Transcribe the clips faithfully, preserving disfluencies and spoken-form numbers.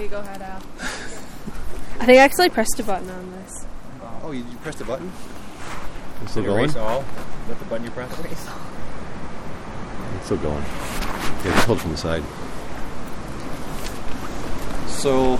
Okay, go ahead, Al. I think I actually pressed a button on this. Oh, you, you pressed a button? It's still going? Erase all? Is that the button you pressed? Erase all. It's still going. Yeah, just hold it from the side. So,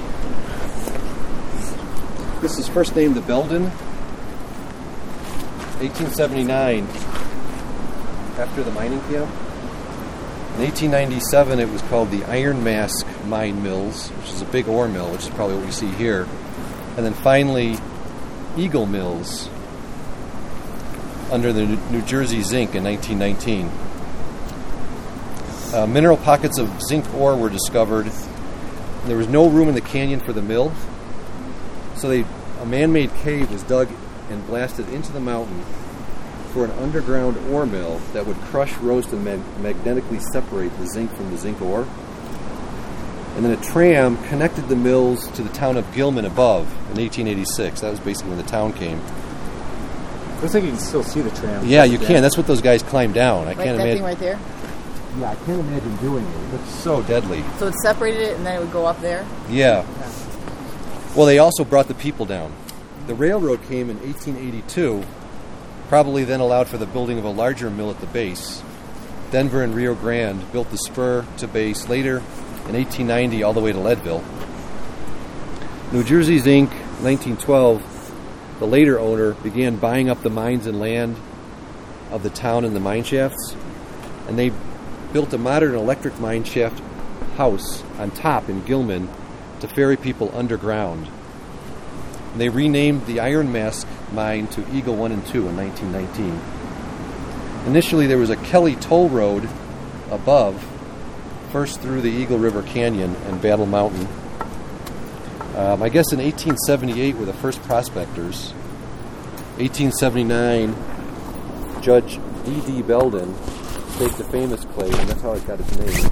this is first named the Belden. eighteen seventy-nine, after the mining camp. In eighteen ninety-seven, it was called the Iron Mask Mine Mills, which is a big ore mill, which is probably what we see here. And then finally, Eagle Mills, under the New Jersey Zinc in nineteen nineteen. Uh, mineral pockets of zinc ore were discovered. There was no room in the canyon for the mill, so they, a man-made cave was dug and blasted into the mountain for an underground ore mill that would crush, roast, and mag- magnetically separate the zinc from the zinc ore. And then a tram connected the mills to the town of Gilman above in eighteen eighty-six. That was basically when the town came. Looks like you can still see the tram. Yeah, you can. That's what those guys climbed down. I Like can't that imagine. thing right there? Yeah, I can't imagine doing it. It looks so deadly. So it separated it and then it would go up there? Yeah. Well, they also brought the people down. The railroad came in eighteen eighty-two, probably then allowed for the building of a larger mill at the base. Denver and Rio Grande built the spur to base later in eighteen ninety all the way to Leadville. New Jersey Zinc, nineteen twelve, the later owner began buying up the mines and land of the town and the mine shafts, and they built a modern electric mine shaft house on top in Gilman to ferry people underground. And they renamed the Iron Mask mine to Eagle one and two in nineteen nineteen. Initially, there was a Kelly toll road above, first through the Eagle River Canyon and Battle Mountain. Um, I guess in eighteen seventy-eight were the first prospectors. eighteen seventy-nine, Judge D D Belden staked the famous claim, and that's how it got its name.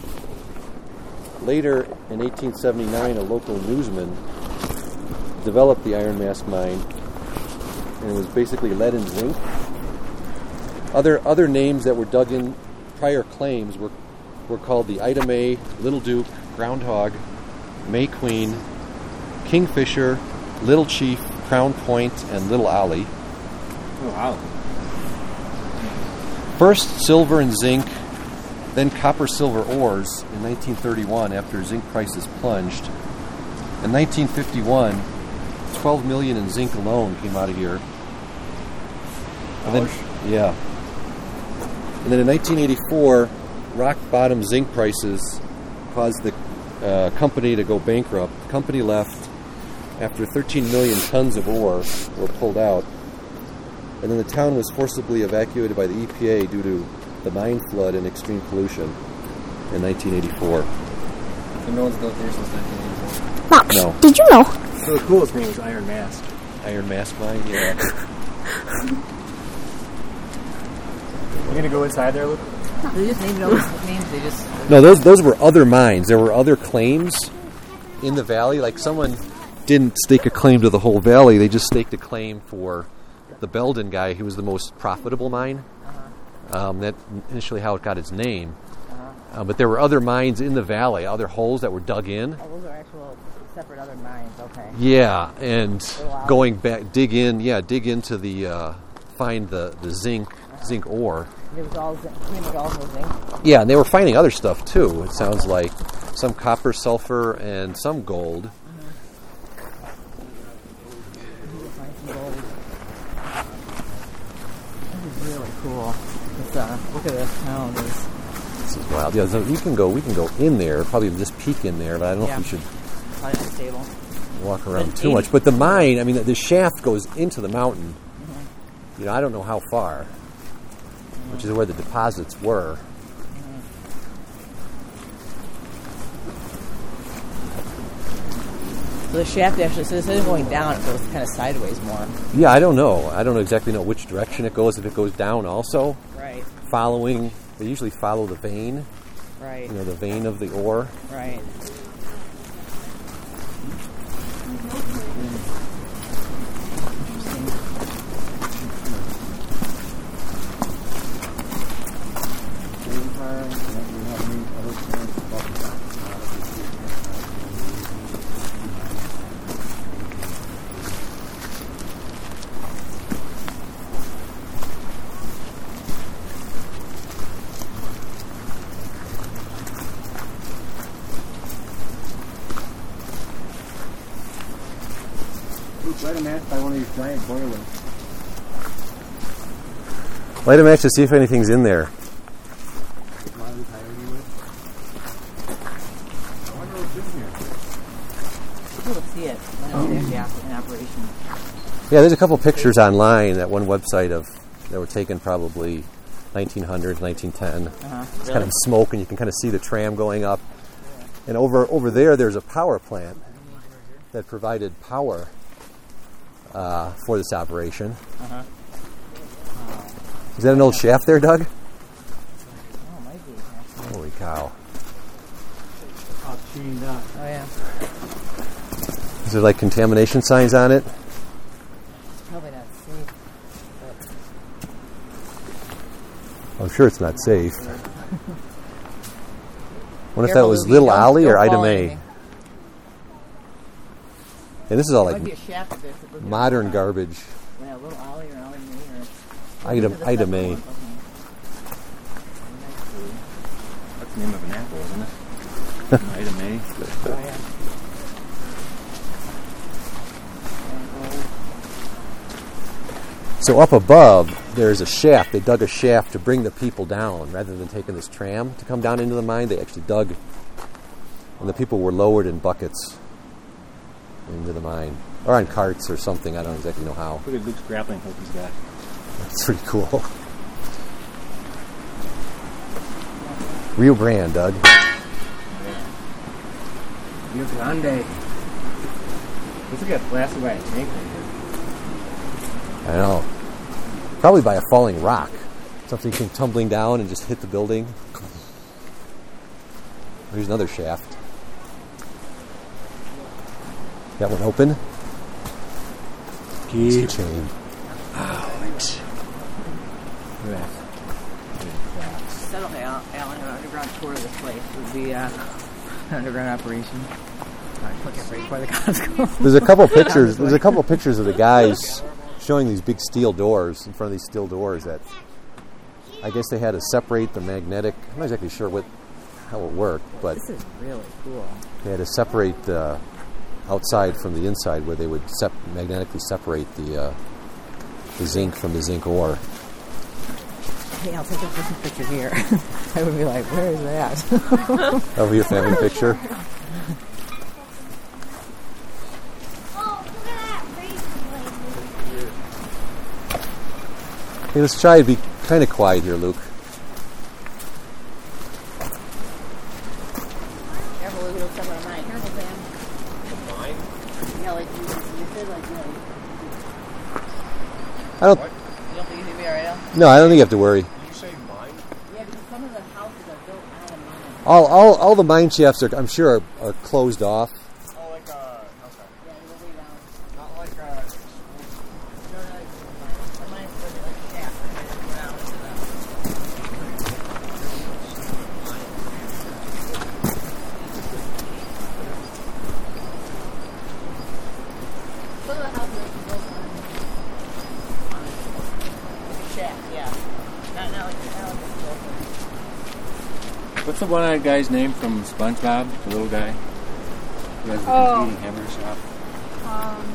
Later, in eighteen seventy-nine, a local newsman developed the Iron Mask mine, and it was basically lead and zinc. Other other names that were dug in prior claims were were called the Ida May, Little Duke, Groundhog, May Queen, Kingfisher, Little Chief, Crown Point, and Little Ollie. Oh, wow. First silver and zinc, then copper-silver ores in nineteen thirty-one after zinc prices plunged. In nineteen fifty-one, twelve million in zinc alone came out of here. And then, yeah. And then in nineteen eighty-four, rock-bottom zinc prices caused the uh, company to go bankrupt. The company left after thirteen million tons of ore were pulled out. And then the town was forcibly evacuated by the E P A due to the mine flood and extreme pollution in nineteen eighty-four. So no one's built there since nineteen eighty-four. Max, No. did you know? So the coolest name was Iron Mask. Iron Mask mine, yeah. You gonna go inside there, Luke? They just named it all these names. They just. No, those those were other mines. There were other claims in the valley. Like someone didn't stake a claim to the whole valley. They just staked a claim for the Belden guy, who was the most profitable mine. Uh-huh. Um, that initially how it got its name. Uh-huh. Uh, but there were other mines in the valley, other holes that were dug in. Oh, those are actual separate other mines. Okay. Yeah, and wow. going back, dig in, yeah, dig into the, uh, find the, the zinc, Uh-huh. zinc ore. It was all zinc. It was all zinc. Yeah, and they were finding other stuff too. It sounds like some copper, sulfur, and some gold. This is really cool. It's, uh, look at this town. There's, This is wild. Yeah, so you can go. We can go in there. Probably just peek in there, but I don't know Yeah. if we should probably not stable. walk around But too eighty much. But the mine, I mean, the, the shaft goes into the mountain. Mm-hmm. You know, I don't know how far, Mm-hmm. which is where the deposits were. So the shaft actually, so instead of going down, it goes kind of sideways more. Yeah, I don't know. I don't exactly know which direction it goes. If it goes down, also Right. following. They usually follow the vein. Right. You know, the vein of the ore. Right. Luke, light a match by one of these giant boilers. Light a match to see if anything's in there. I wonder what's in here. People will see it when it's gas in operation. Yeah, there's a couple pictures online at one website of that were taken probably nineteen hundred, nineteen ten. Uh-huh. It's kind of smoke, and you can kind of see the tram going up. And over over there, there's a power plant that provided power uh, for this operation. Uh-huh. Is that an old shaft there, Doug? Oh, might be. Holy cow. All chained up. Oh, yeah. Is there like contamination signs on it? Probably not safe. I'm sure it's not safe. Wonder if that Careful, was Louie, Little don't- Ollie or don't Ida fall May. anything. And this is all Might be a like shaft up there, so look at modern the- garbage. Yeah, a little Ollie or Ollie May or... Ida, Look at the Ida second May. one. Okay. That's the name of an apple, isn't it? Ida May. Oh, yeah. So up above, there's a shaft. They dug a shaft to bring the people down. Rather than taking this tram to come down into the mine, they actually dug, and the people were lowered in buckets into the mine. Or on carts or something. I don't exactly know how. Look at Luke's grappling hook he's got. That's pretty cool. Rio Grande, Doug. Rio Grande. Looks like a blasted by a tank right here. I know. Probably by a falling rock. Something came tumbling down and just hit the building. There's another shaft. That one open? It's the chain. Look at that. Settle down, Alan. An underground tour of this place would be uh, an underground operation. Look at right before the Costco. There's a couple pictures. There's a couple pictures of the guys showing these big steel doors in front of these steel doors that I guess they had to separate the magnetic. I'm not exactly sure what how it worked, but This is really cool. they had to separate the outside from the inside, where they would sep- magnetically separate the uh, the zinc from the zinc ore. Hey, I'll take a different picture here. I would be like, where is that? Over your family picture. Hey, let's try to be kind of quiet here, Luke. Careful, Luke, it'll step on mine. Careful, Sam. Mine? Yeah, like you, you said, like, you know. I don't. You don't think you'd be alright? No, I don't think you have to worry. Did you say mine? Yeah, because some of the houses are built out of mine. All, all, all the mine shafts are, I'm sure, are, are closed off. Oh, like, uh, okay. Yeah, it'll way down. Not like, uh, No, no, like, mine, mine's really like a shaft. And then it went out into the... Some of the houses are built on, on like a shaft, yeah. Not, not like, not like a built what's the one-eyed guy's name from SpongeBob? The little guy? Who has the Oh. competing hammer shop? Um,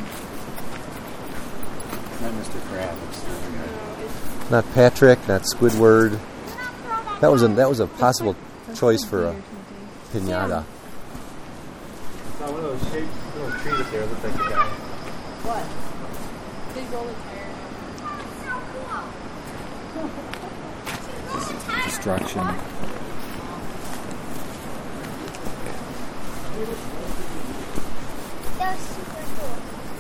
Not Mister Crab, it's the other guy. Not Patrick, not Squidward. That was a that was a possible choice for a pinata. I saw one of those shaped little trees up there. Looked like the guy. what? Big rolling tire. Destruction. That was super cool.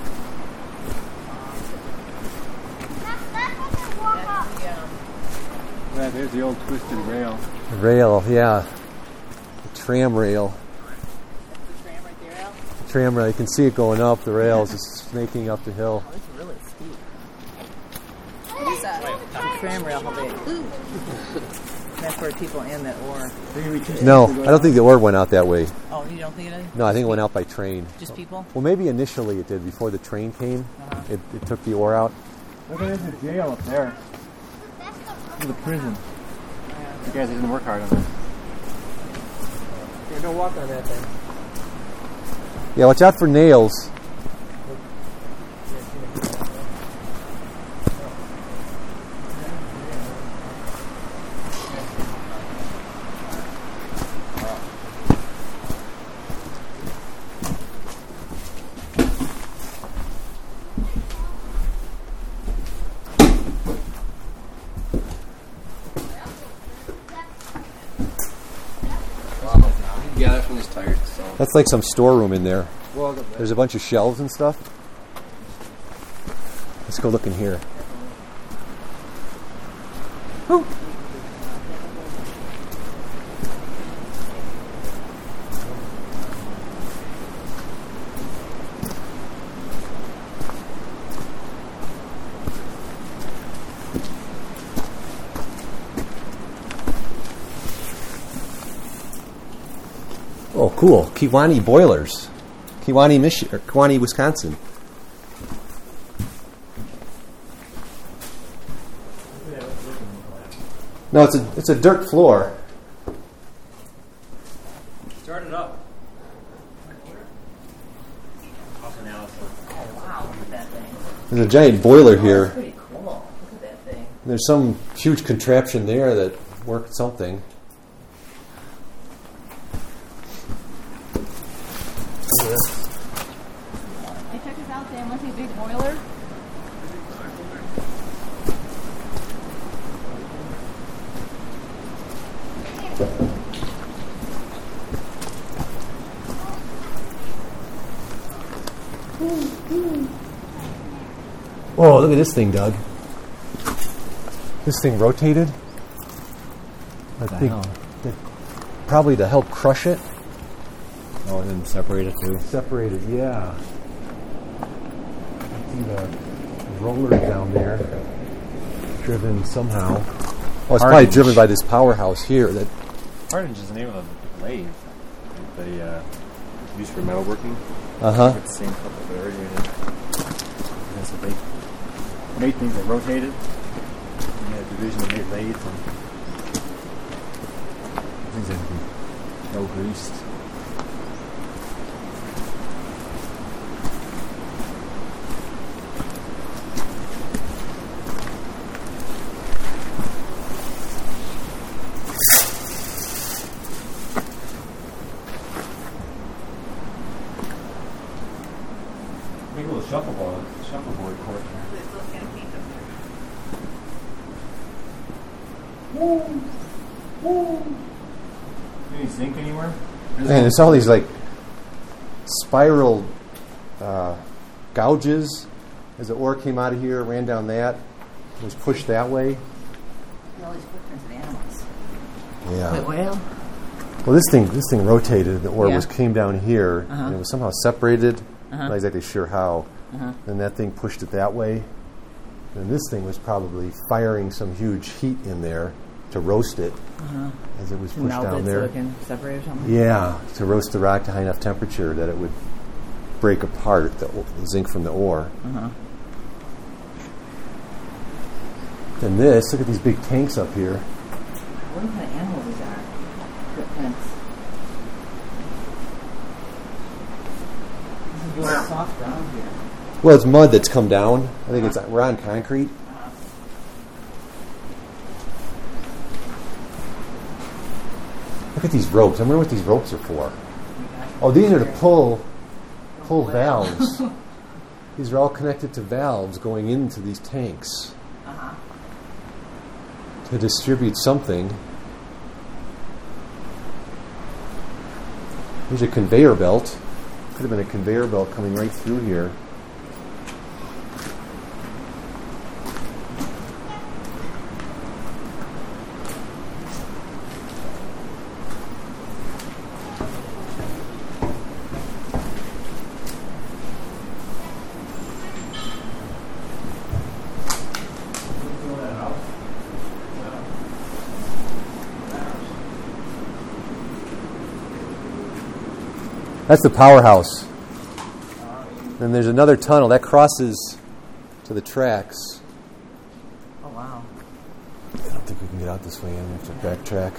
That's, that's what they walk up. Yeah. Yeah, there's the old twisted rail. Rail, yeah. The tram rail. The tram right there, Al. Tram rail. You can see it going up. The rails just snaking up the hill. Oh, it's really steep. What is that? The tram rail, how big? That's where people in that ore. No, I don't think the ore went out that way. Oh, you don't think it is? No, I think it went out by train. Just people? Well, maybe initially it did before the train came. Uh-huh. It, it took the ore out. Look at this jail up there. Look at the prison. You guys didn't work hard on this. Yeah, don't walk on that thing. Yeah, watch out for nails. That's like some storeroom in there. Well, the, There's a bunch of shelves and stuff. Let's go look in here. Oh, cool. Kewanee Boilers. Kewanee, Michi- or Kewanee, Wisconsin. No, it's a it's a dirt floor. start it up. Oh, wow, look at that thing. There's a giant boiler Oh, that's here. pretty cool. Look at that thing. There's some huge contraption there that worked something. Hey, check this out, Sam. Want to see a big boiler? Oh, look at this thing, Doug. This thing rotated. I think that probably to help crush it. Oh, and then separate it too. Separated, yeah. I see the rollers down there, driven somehow. Oh, it's probably Hardened. driven by this powerhouse here. That Hardenge is the name of the lathe that they uh, use for metalworking. uh huh. It's the same couple that originated. And so they made things that rotated. And they had a division that made lathes and things that can no greased. Make a little shuffleboard, shuffleboard court here. Any zinc anywhere? Man, it's all these like spiral uh, gouges. As the ore came out of here, ran down that, was pushed that way. All these footprints of animals. Yeah. Wait, well, Well, this thing, this thing rotated. The ore Yeah. was came down here, Uh-huh. and it was somehow separated. Uh-huh. I'm not exactly sure how. Uh-huh. Then that thing pushed it that way, and this thing was probably firing some huge heat in there to roast it as it was pushed melt down it there. so it can separate or something. Yeah, to roast the rock to high enough temperature that it would break apart the, o- the zinc from the ore. Uh-huh. And this, look at these big tanks up here. What kind of animals these are? Footprints. This is really soft ground here. Well, it's mud that's come down. I think it's we're on concrete. Look at these ropes. I wonder what these ropes are for. Oh, these are to pull pull valves. These are all connected to valves going into these tanks Uh-huh. to distribute something. There's a conveyor belt. Could have been a conveyor belt coming right through here. That's the powerhouse. Then there's another tunnel that crosses to the tracks. Oh, wow. I don't think we can get out this way. We have to backtrack.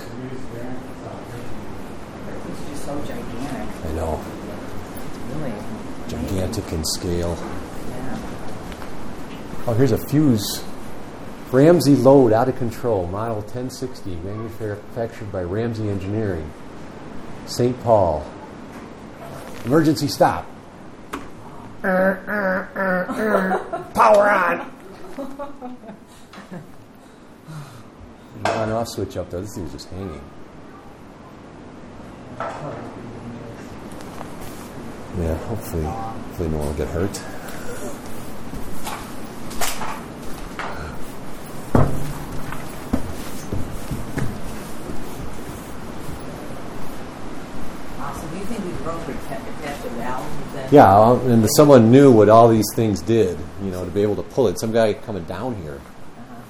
This is just so gigantic. I know. Really. Gigantic in scale. Yeah. Oh, here's a fuse. Ramsey load out of control. Model ten sixty. Manufactured by Ramsey Engineering. Saint Paul. Emergency stop. Power on. The on and off switch up there. This thing's just hanging. Yeah, hopefully, hopefully no one will get hurt. So do you think these roads would attach attach a valve? Then? Yeah, uh, and someone knew what all these things did, you know, to be able to pull it. Some guy coming down here. Uh-huh.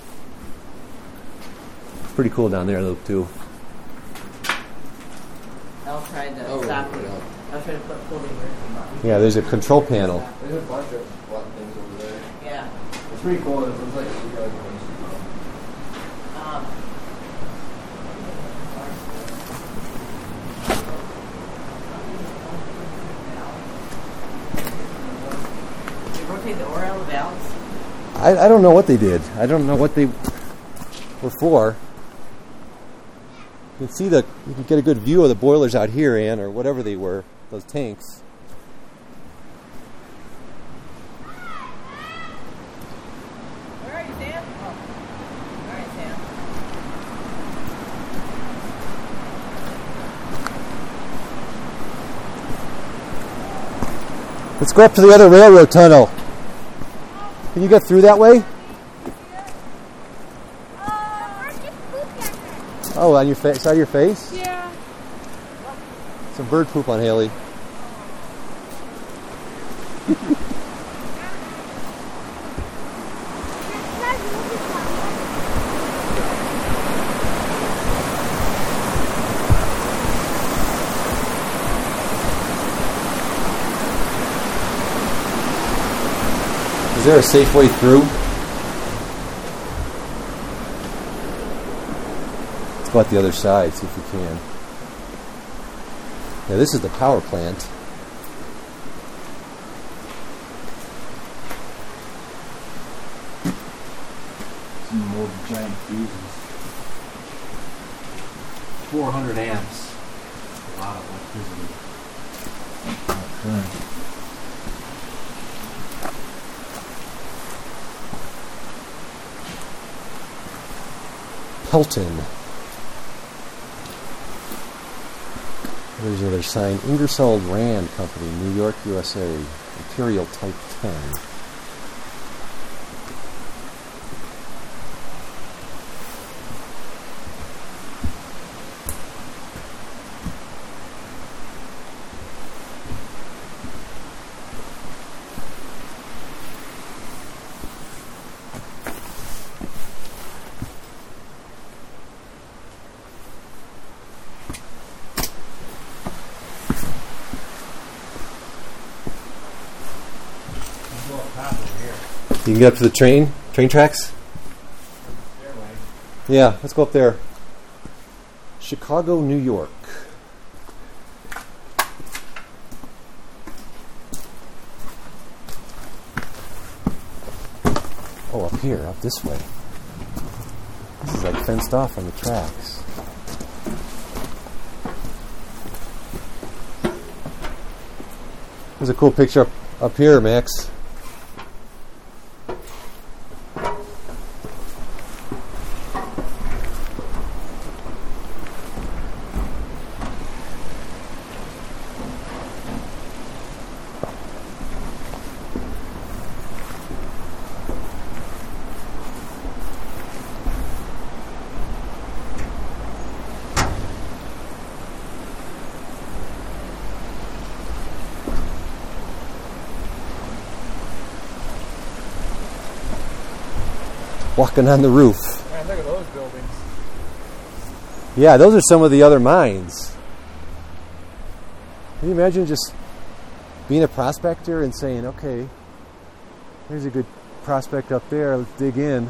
It's pretty cool down there, though, too. I'll try to Oh, stop yeah. it. I'll try to put pull the emergency button. Yeah, there's a control panel. There's a bunch of button things over there. Yeah. It's pretty cool. It looks like you guys are Um, you rotate the Orel valves. I, I don't know what they did. I don't know what they were for. You can see the, you can get a good view of the boilers out here, Ann, or whatever they were, those tanks. Where are you, Sam? Oh. All right, Sam. Let's go up to the other railroad tunnel. Can you get through that way? Oh, on your face, side of your face? Yeah. Some bird poop on Haley. Is there a safe way through? Let's go out the other side, see if we can. Yeah, this is the power plant. Some old giant fuses. four hundred amps. A lot of electricity. Okay. Pelton. There's another sign. Ingersoll Rand Company, New York, U S A. Imperial Type ten. You can get up to the train, train tracks? Yeah, let's go up there. Chicago, New York. Oh, up here, up this way. This is like fenced off on the tracks. There's a cool picture up, up here, Max. Walking on the roof. Man, look at those buildings. Yeah, those are some of the other mines. Can you imagine just being a prospector and saying, okay, there's a good prospect up there, let's dig in.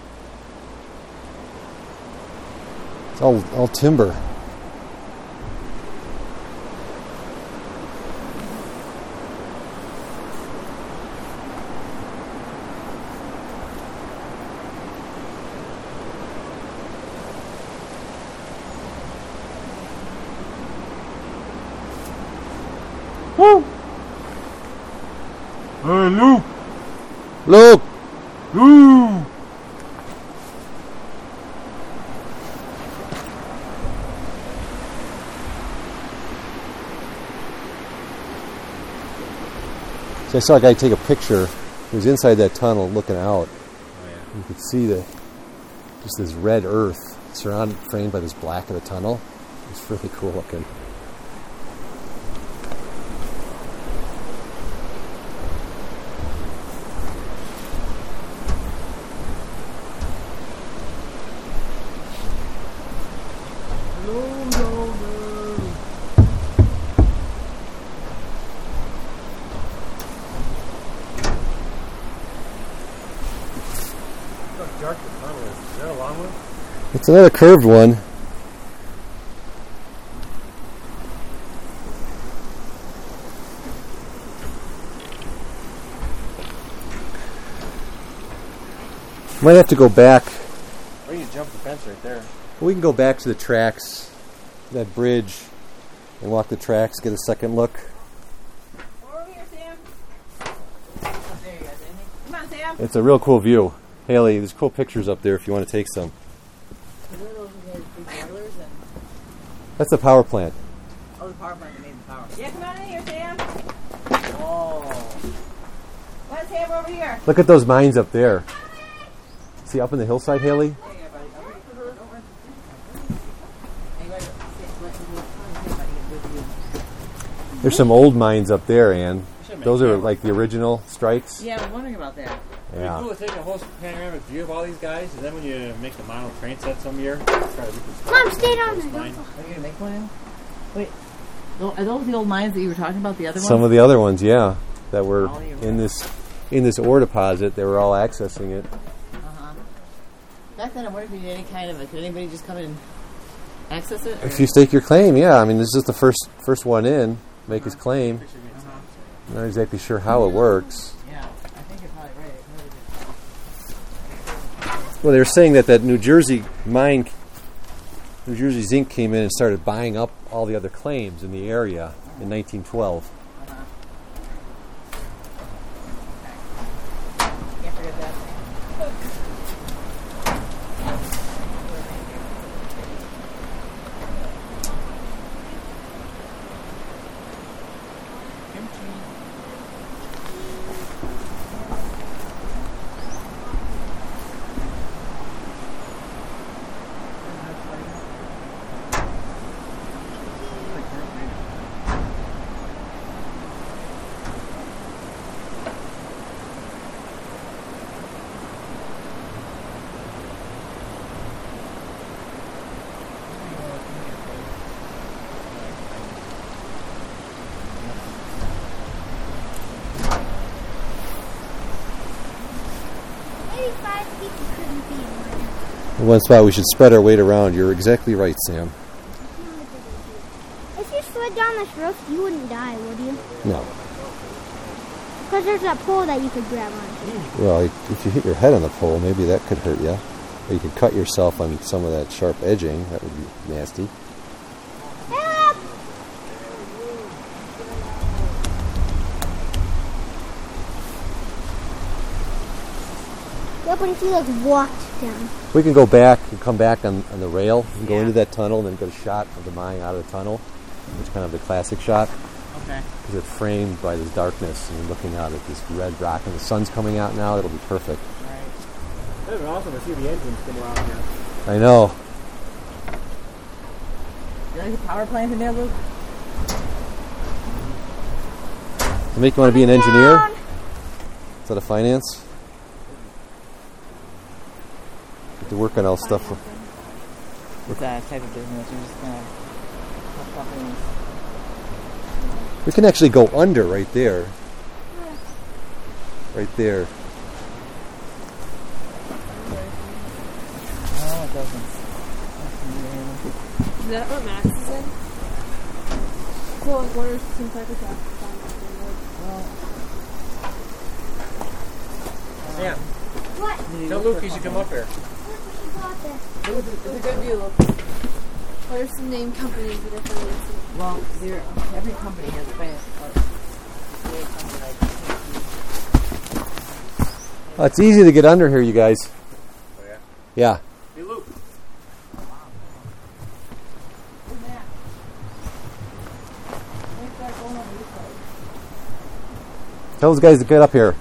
It's all, all timber. Woo! Hey, Luke! Look! Ooh! So I saw a guy take a picture. He was inside that tunnel looking out. Oh, yeah. You could see the just this red earth surrounded, framed by this black of the tunnel. It's really cool looking. How dark the tunnel is. Is that a long one? It's another curved one. Might have to go back. Or you can jump the fence right there. We can go back to the tracks, that bridge, and walk the tracks, get a second look. Over here, Sam. There you go, Sammy. Come on, Sam. It's a real cool view. Haley, there's cool pictures up there if you want to take some. What are those big boilers and That's the power plant. oh, the power plant that made the power. Yeah, come on in here, Sam. Oh, Come on, Sam, over here. Look at those mines up there. See up in the hillside, Haley? there you go, buddy. Over here. Don't run. Hey, wait, wait, let me come here, buddy. Get with you. There's some old mines up there, Ann. Those are like the original strikes. Yeah, I was wondering about that. It'd be Yeah. cool to take a whole panoramic view of all these guys, and then when you make the model train set some year, try to reconstruct Mom, stay down those there. mines. Are you gonna make one? Now? Wait, tho- are those the old mines that you were talking about? The other Some ones? of the other ones, yeah, that were Oh, you're in this in this ore deposit. They were all accessing it. Uh-huh. Back then, I wondered if you did any kind of a. Could anybody just come in and access it? or- If you stake your claim, yeah. I mean, this is the first first one in, make his claim. I'm not exactly sure how it works. Yeah, I think you're probably right. It really Well, they were saying that that New Jersey mine, New Jersey Zinc came in and started buying up all the other claims in the area in nineteen twelve. did. Can't forget that. Maybe five people couldn't be in one. In one spot, we should spread our weight around. You're exactly right, Sam. If you slid down this roof, you wouldn't die, would you? No. Because there's that pole that you could grab onto. Well, if you hit your head on the pole, maybe that could hurt you. Or you could cut yourself on some of that sharp edging. That would be nasty. Help! Yeah, but if you like walked down. We can go back and come back on, on the rail and go Yeah. into that tunnel and then get a shot of the mine out of the tunnel, which is kind of the classic shot Okay. because it's framed by this darkness and you're looking out at this red rock and the sun's coming out now. It'll be perfect. All right. That'd be awesome to see the engines come around here. I know. You like the power plant in there, Luke? To make you want to be an engineer instead of finance? Get to work on all stuff. It's that type of business. You're just gonna help companies. We can actually go under right there. Right there. No, it doesn't. Is that what Max is in? So, like, what are some type of traffic Well, Yeah. What? Tell Luke he should come up here. Look, we should go out there. It's a good view. What are some name companies that are affiliated? well, there. Every company has a finance department. They have something like Oh, it's easy to get under here, you guys. Oh, yeah? Yeah. Hey, Luke. Where's that? Where's that going over this way? Tell those guys to get up here.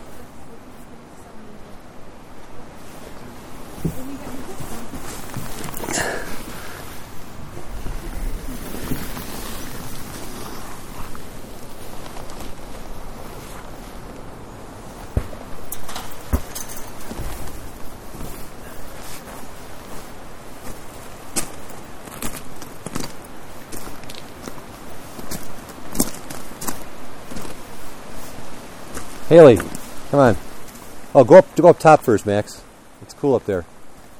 Haley, come on. Oh, go up, go up top first, Max. It's cool up there.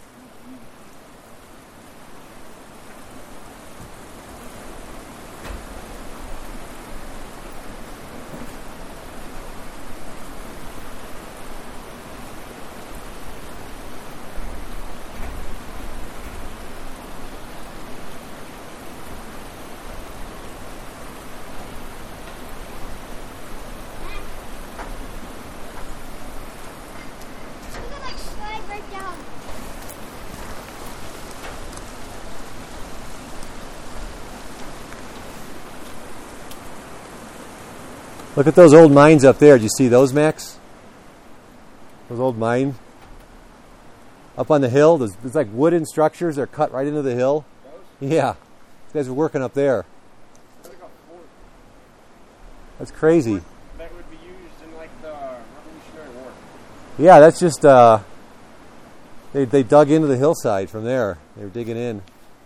Look at that slide right down. Look at those old mines up there. Do you see those, Max? Those old mines? Up on the hill, there's, there's like wooden structures that are cut right into the hill. Yeah. These guys are working up there. That's crazy. That would be used in like the Revolutionary War. Yeah, that's just, uh, they, they dug into the hillside from there. They were digging in.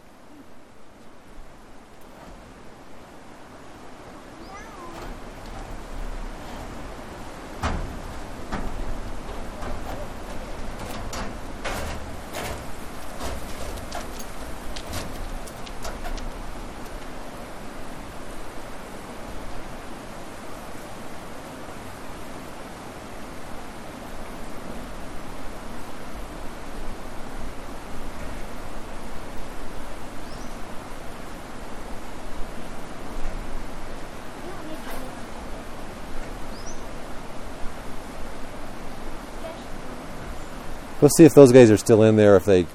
Let's see if those guys are still in there. If they,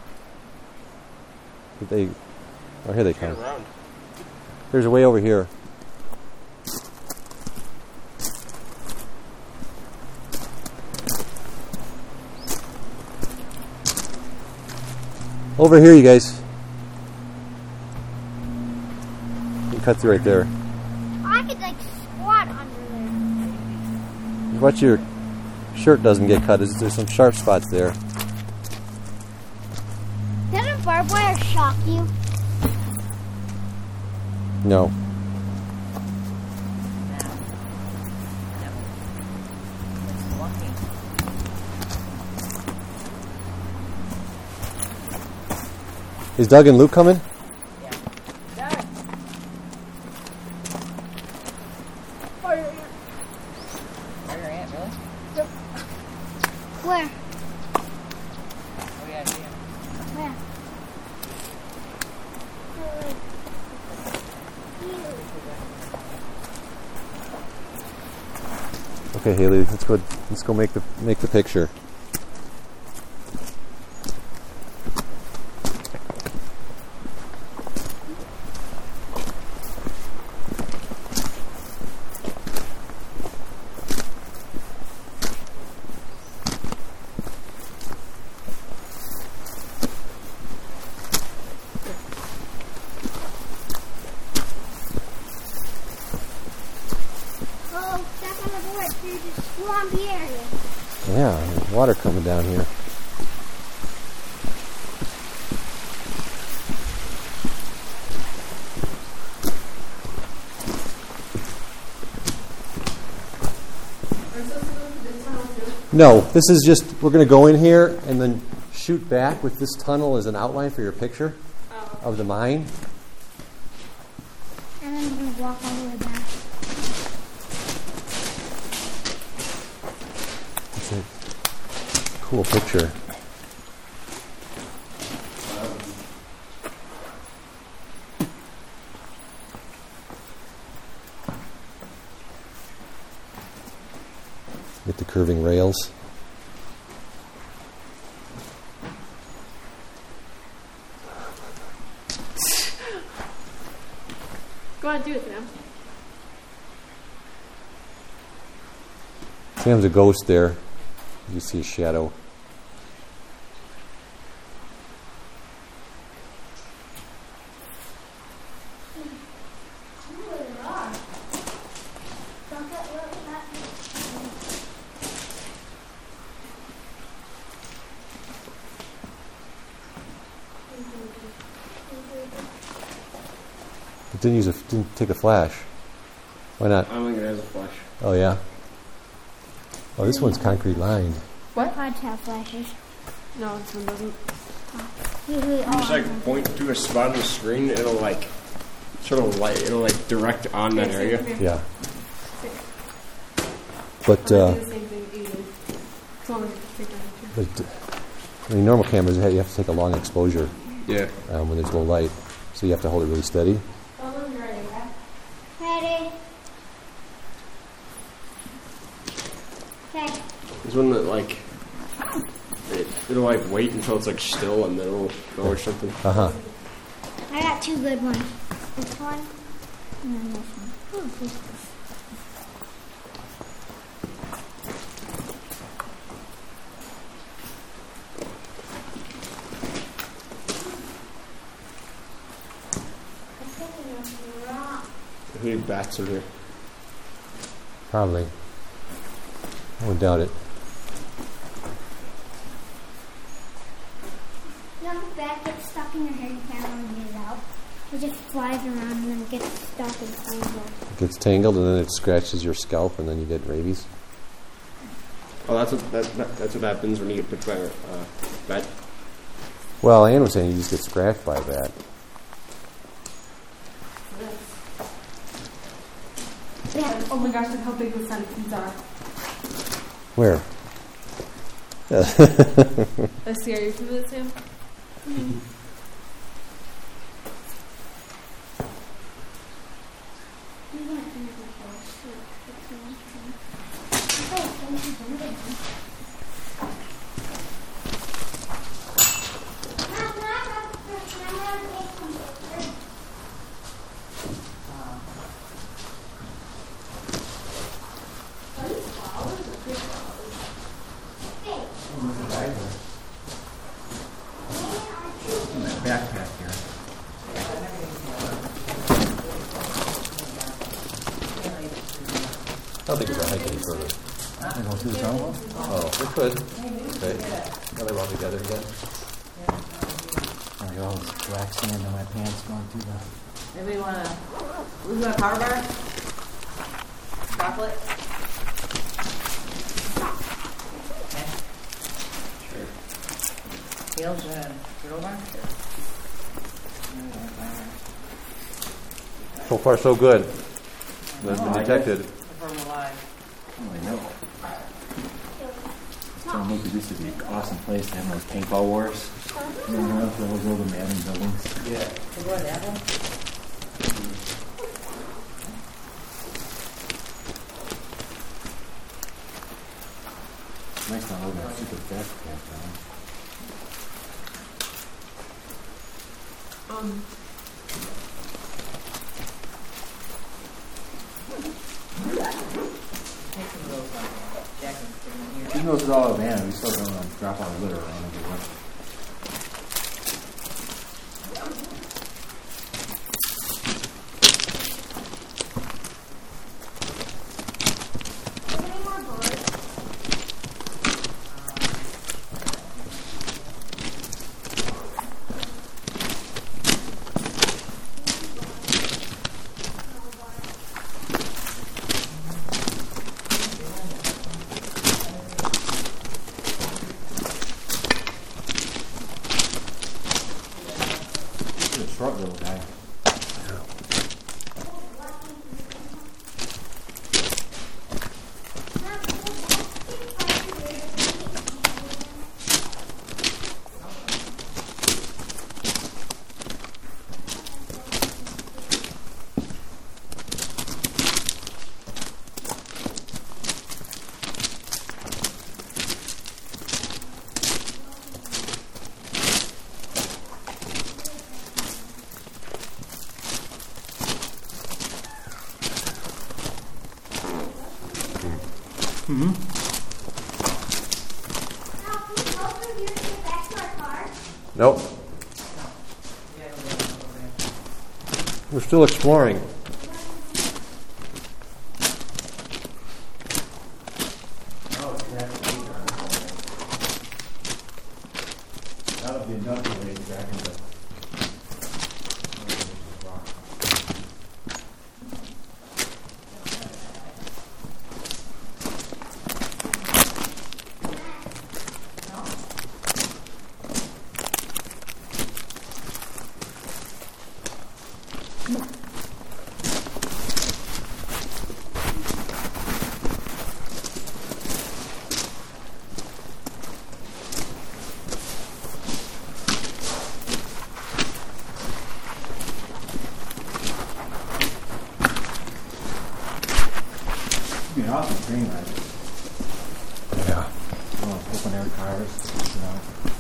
if they, oh, here they come. There's a way over here. Over here, you guys. You cut through right there. I could like squat under there. Watch your shirt doesn't get cut. There's, there's some sharp spots there. Doesn't barbed wire shock you? No. Is Doug and Luke coming? Where? Oh yeah, I see him. Where? Okay, Haley, let's go. Let's go make the make the picture. Oh, step on the board through the swampy area. Yeah, there's water coming down here. No, this is just, we're going to go in here and then shoot back with this tunnel as an outline for your picture of the mine. And then we're going to walk all the way back. It's a cool picture. Get the curving rails. Go ahead, do it, Sam. Sam's a ghost there. You see a shadow. It didn't use a didn't take a flash. Why not? I don't think it has a flash. Oh yeah. Oh, this one's concrete lined. What? Pods have flashes. No, this one doesn't. Usually all Just of like them. point to a spot on the screen, it'll like sort of light. It'll like direct on that area. Yeah. But uh, Do the same thing easily. Come on, take a picture. but uh, I mean, normal cameras you have to take a long exposure Yeah. um, when there's low light, so you have to hold it really steady. Someone's ready, okay? Ready? Okay. There's one that like it, it'll like wait until it's like still and then it'll go or something. Uh huh. I got two good ones. This one and then this one. Ooh, this one. I'm thinking of rock. We need bats in here. Probably. I would doubt it. You know, if bat gets stuck in your hair, you can't really get it out. It just flies around and then gets stuck and tangled. It gets tangled and then it scratches your scalp and then you get rabies. Oh, that's what that, that, that's what happens when you get bit by a uh, bat. Well, Ann was saying you just get scratched by a bat. Yeah. Oh my gosh, look how big the centipedes are. Where? Let's see, are you familiar with Sam? Backpack here. I don't think we're going to hike any further. Can I go through the tunnel? Oh, we could. Okay. Now they're all together again. I got all this black sand on my pants going through that. Anybody want to? We want a power bar? Chocolate? Okay. Sure. Gail's uh, granola bar? So far, so good. Nothing detected. From alive. Oh, I know. It's telling me this would be an awesome place to have those paintball wars. You know, for those old abandoned buildings. Yeah. You want that one? Nice not holding that super backpack down. Um, Take some of those uh, jackets in here. Even though it's all abandoned, we still don't want to drop our litter around everywhere. Any more boards? Mm-hmm. Now, can we go through here to get back to our car? Nope. We're still exploring. Out of the industrial age back in the It'd be an awesome train ride. Yeah. Oh, open air cars, you know.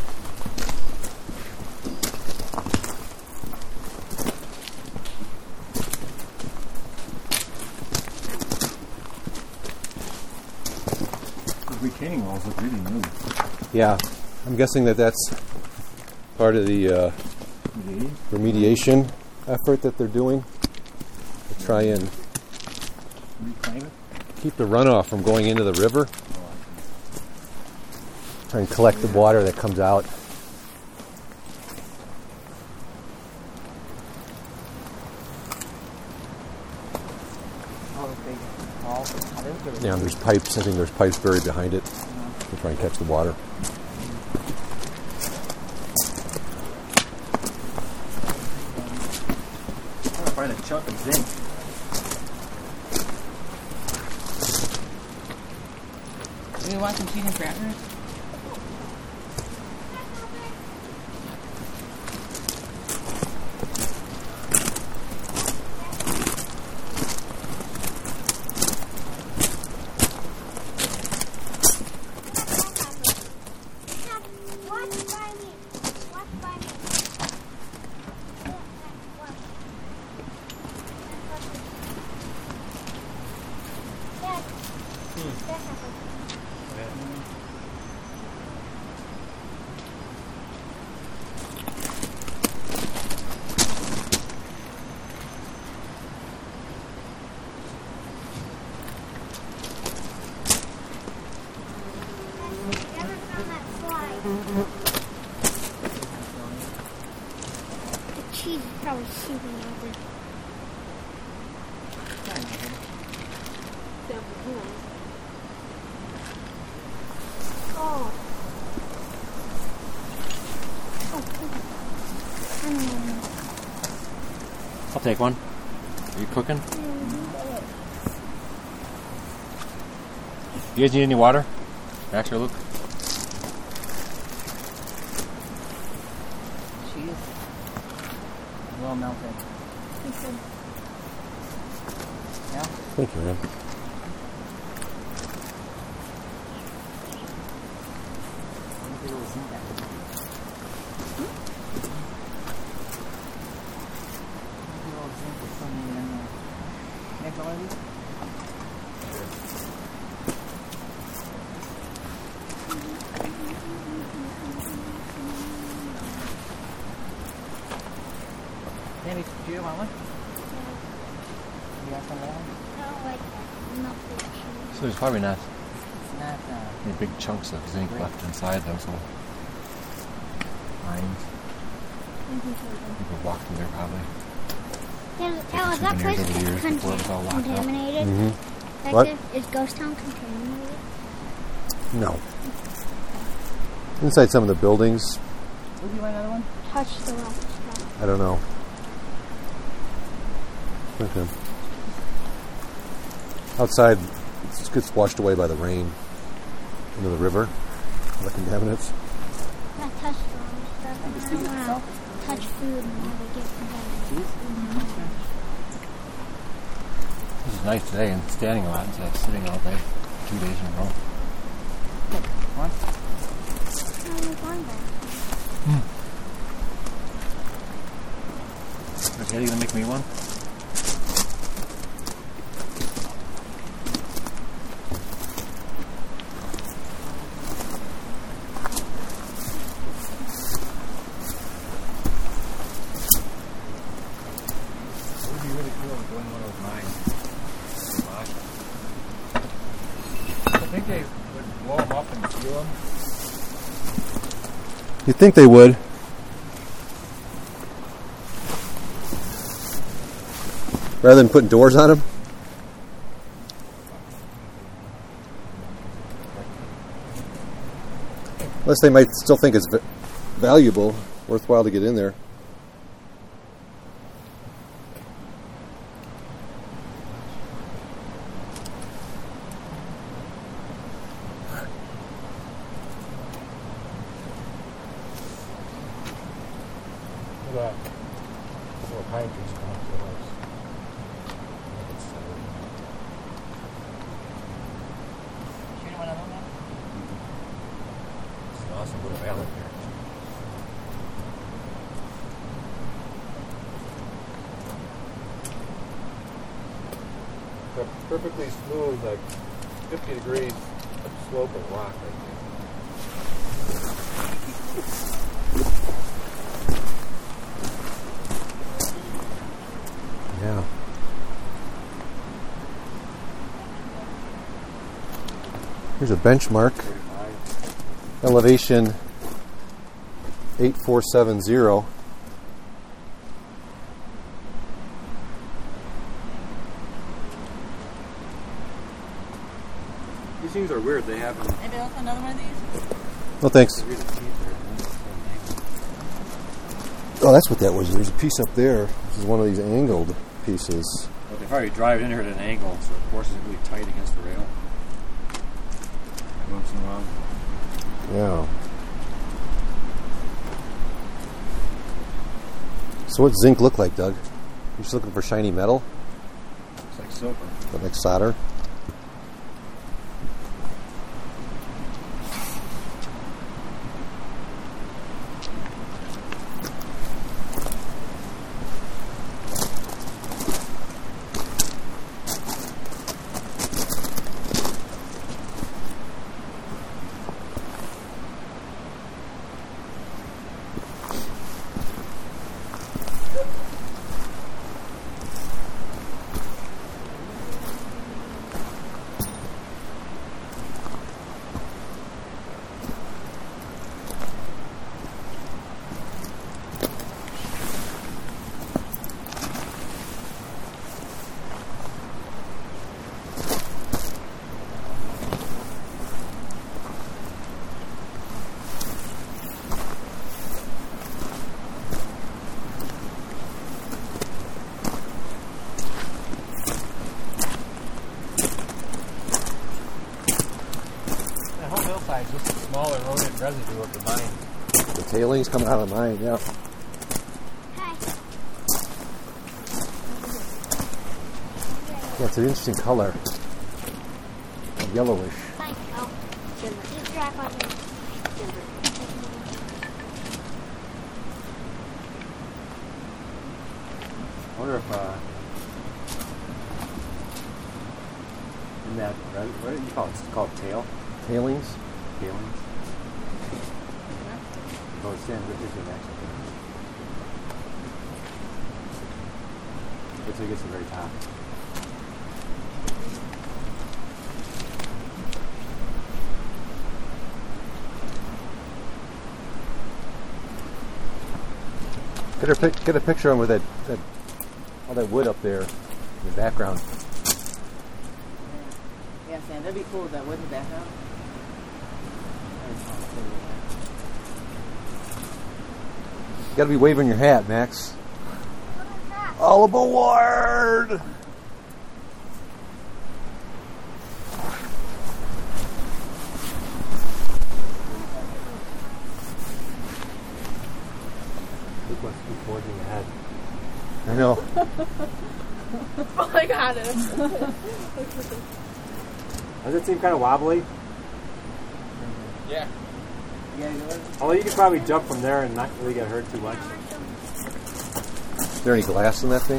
The retaining walls look really new. Yeah. I'm guessing that that's part of the uh, Really? remediation effort that they're doing to try and Reclaim it? keep the runoff from going into the river. Try and collect the water that comes out. All the big walls. I think there was- Yeah, there's pipes. I think there's pipes buried behind it to try and catch the water. I'm gonna find a chunk of zinc. Do we want some cheese and crackers? Watch by me. Watch by me. Dad. Dad, never found that slide. The cheese is probably seeping over. Oh. Oh, I know. I'll take one. Are you cooking? You guys need any water? Actually, look. Cheese. Well melted. Yeah? Thank you, man. Maybe it was in that. Maybe it was in for something in there. Make all of these? Maybe, do you want one? You got some of that one? I don't like that. Not the cheese. So there's probably not It's not, uh, any big chunks of zinc left inside those little lines. People walked through there probably. Yeah, Alex, that place souvenirs over the is years before it was all contam- locked up. contaminated. Mm-hmm. Back What? there, is Ghost Town contaminated? No. Inside some of the buildings, would you want another one? Touch the rock stuff. I don't know. Okay. Outside, it gets washed away by the rain into the river, the contaminants. Not touch the wrong stuff. I Just don't eat it want itself? to touch food and have it get contaminated. Cheese? This is nice today and standing a lot instead of sitting all day, two days in a row. One? Oh, we're going back. Is Eddie gonna make me one? think they would blow them up and seal them? You'd think they would. Rather than putting doors on them? Unless they might still think it's v- valuable, worthwhile to get in there. Look at that. Little pine trees coming up to the house. It's, uh, Shooting one of them now? it's an awesome little valley here. They're perfectly smooth, like fifty degrees slope of rock right Yeah. Here's a benchmark. there. Elevation eight four seven zero. These things are weird. They have them. Maybe also another one of these? No thanks. Read the teeth there. and then it's Oh, that's what that was. There's a piece up there. This is one of these angled pieces. Well, they probably drive in here at an angle, so the force is really tight against the rail. It moves them around. Yeah. So what's zinc look like, Doug? You just looking for shiny metal? It's like silver. Look like solder? The whole hillside is just a small eroded residue of the mine. The tailings coming out of the mine, yeah. Hi. Yeah, it's an interesting color. Yellowish. Thank you. Oh, Timber. You drop on me. Timber. I wonder if, uh, in that, res- what do you call it? It's called tail? Tailings? Tailings? Oh, it's in, it's in next. Wait till it gets to the very top. Get a, pic- get a picture of him with that, that, all that wood up there in the background. Yeah, Sam, that'd be cool with that wood in the background. You gotta be waving your hat, Max. What is that? All aboard! Luke wants to be forging ahead. I know. Oh, I got it. Does it seem kind of wobbly? Yeah. You gotta go in. Although you could probably jump from there and not really get hurt too much. Is there any glass in that thing?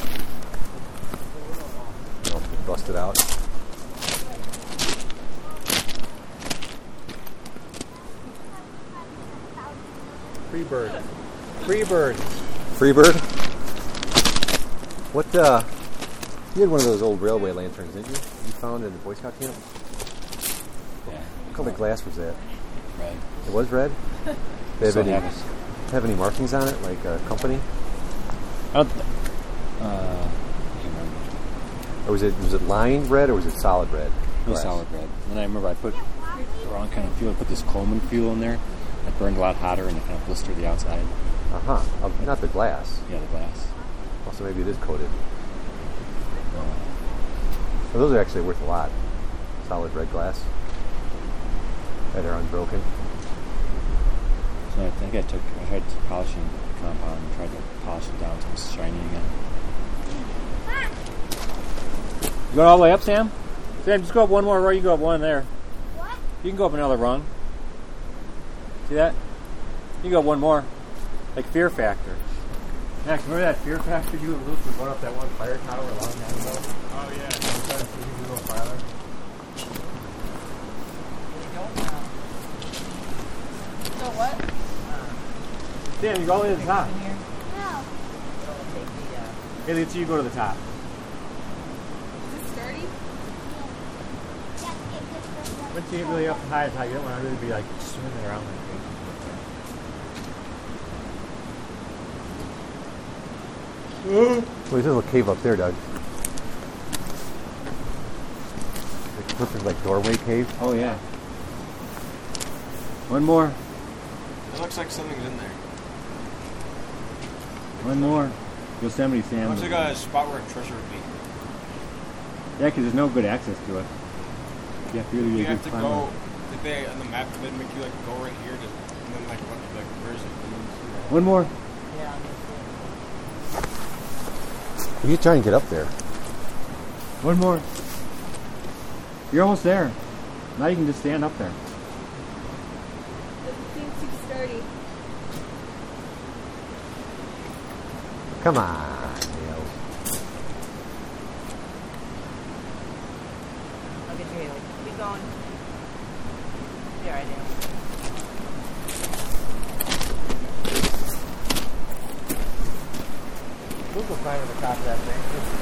No, busted out. Free bird. Free bird. Freebird? What, uh, you had one of those old railway lanterns, didn't you? You found in the Boy Scout camp? What color glass was that? Red. It was red? Did they have, Still any, have it. have any markings on it, like a company? I don't. Th- uh, I can't remember. Or was it was it lined red or was it solid red? It was glass? solid red. And then I remember I put the wrong kind of fuel. I put this Coleman fuel in there. It burned a lot hotter and it kind of blistered the outside. Uh huh. Uh, not the glass. Yeah, the glass. Also, maybe it is coated. Well, those are actually worth a lot. Solid red glass that are unbroken. So I think I took. I tried polishing the compound and tried to polish it down until it's shiny again. You going all the way up, Sam? Sam, just go up one more row. You go up one there. What? You can go up another rung. See that? You can go up one more. Like Fear Factor. Max, remember that Fear Factor you and Luke were going up that one fire tower a long time ago? Oh, yeah. Trying to see who could go farther? So what? Sam, you go all the way to the top. No. Hey, let's see you go to the top. Is it sturdy? Once you get really up high as high, you don't want to really be like swimming around like crazy. Well, there's a little cave up there, Doug. Like perfect, like doorway cave. Oh yeah. One more. It looks like something's in there. One more. Yosemite Sam. It looks like a spot where a treasure would be. Yeah, because there's no good access to it. You have to really, really You good have to climb go. up. Did they on the map? Did they make you like go right here to, and then like what? Like where's it? One more. Yeah. You try and get up there. One more. You're almost there. Now you can just stand up there. Doesn't seem too sturdy. Come on, Neil. I'll get you, Haley. Keep going. Be alright, Haley. Luke will climb to the top of that thing.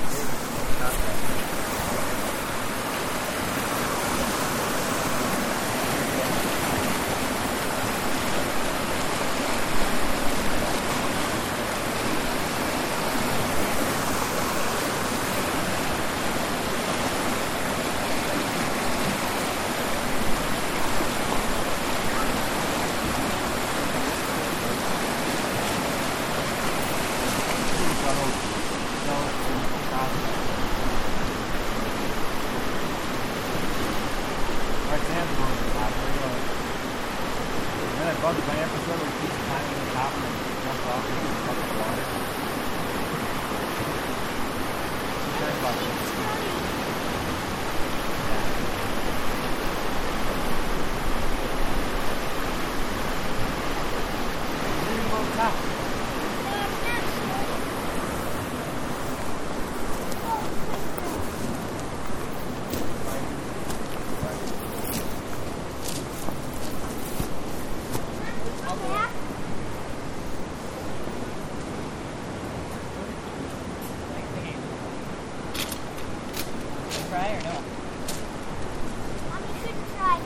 Try or no? Mommy should try.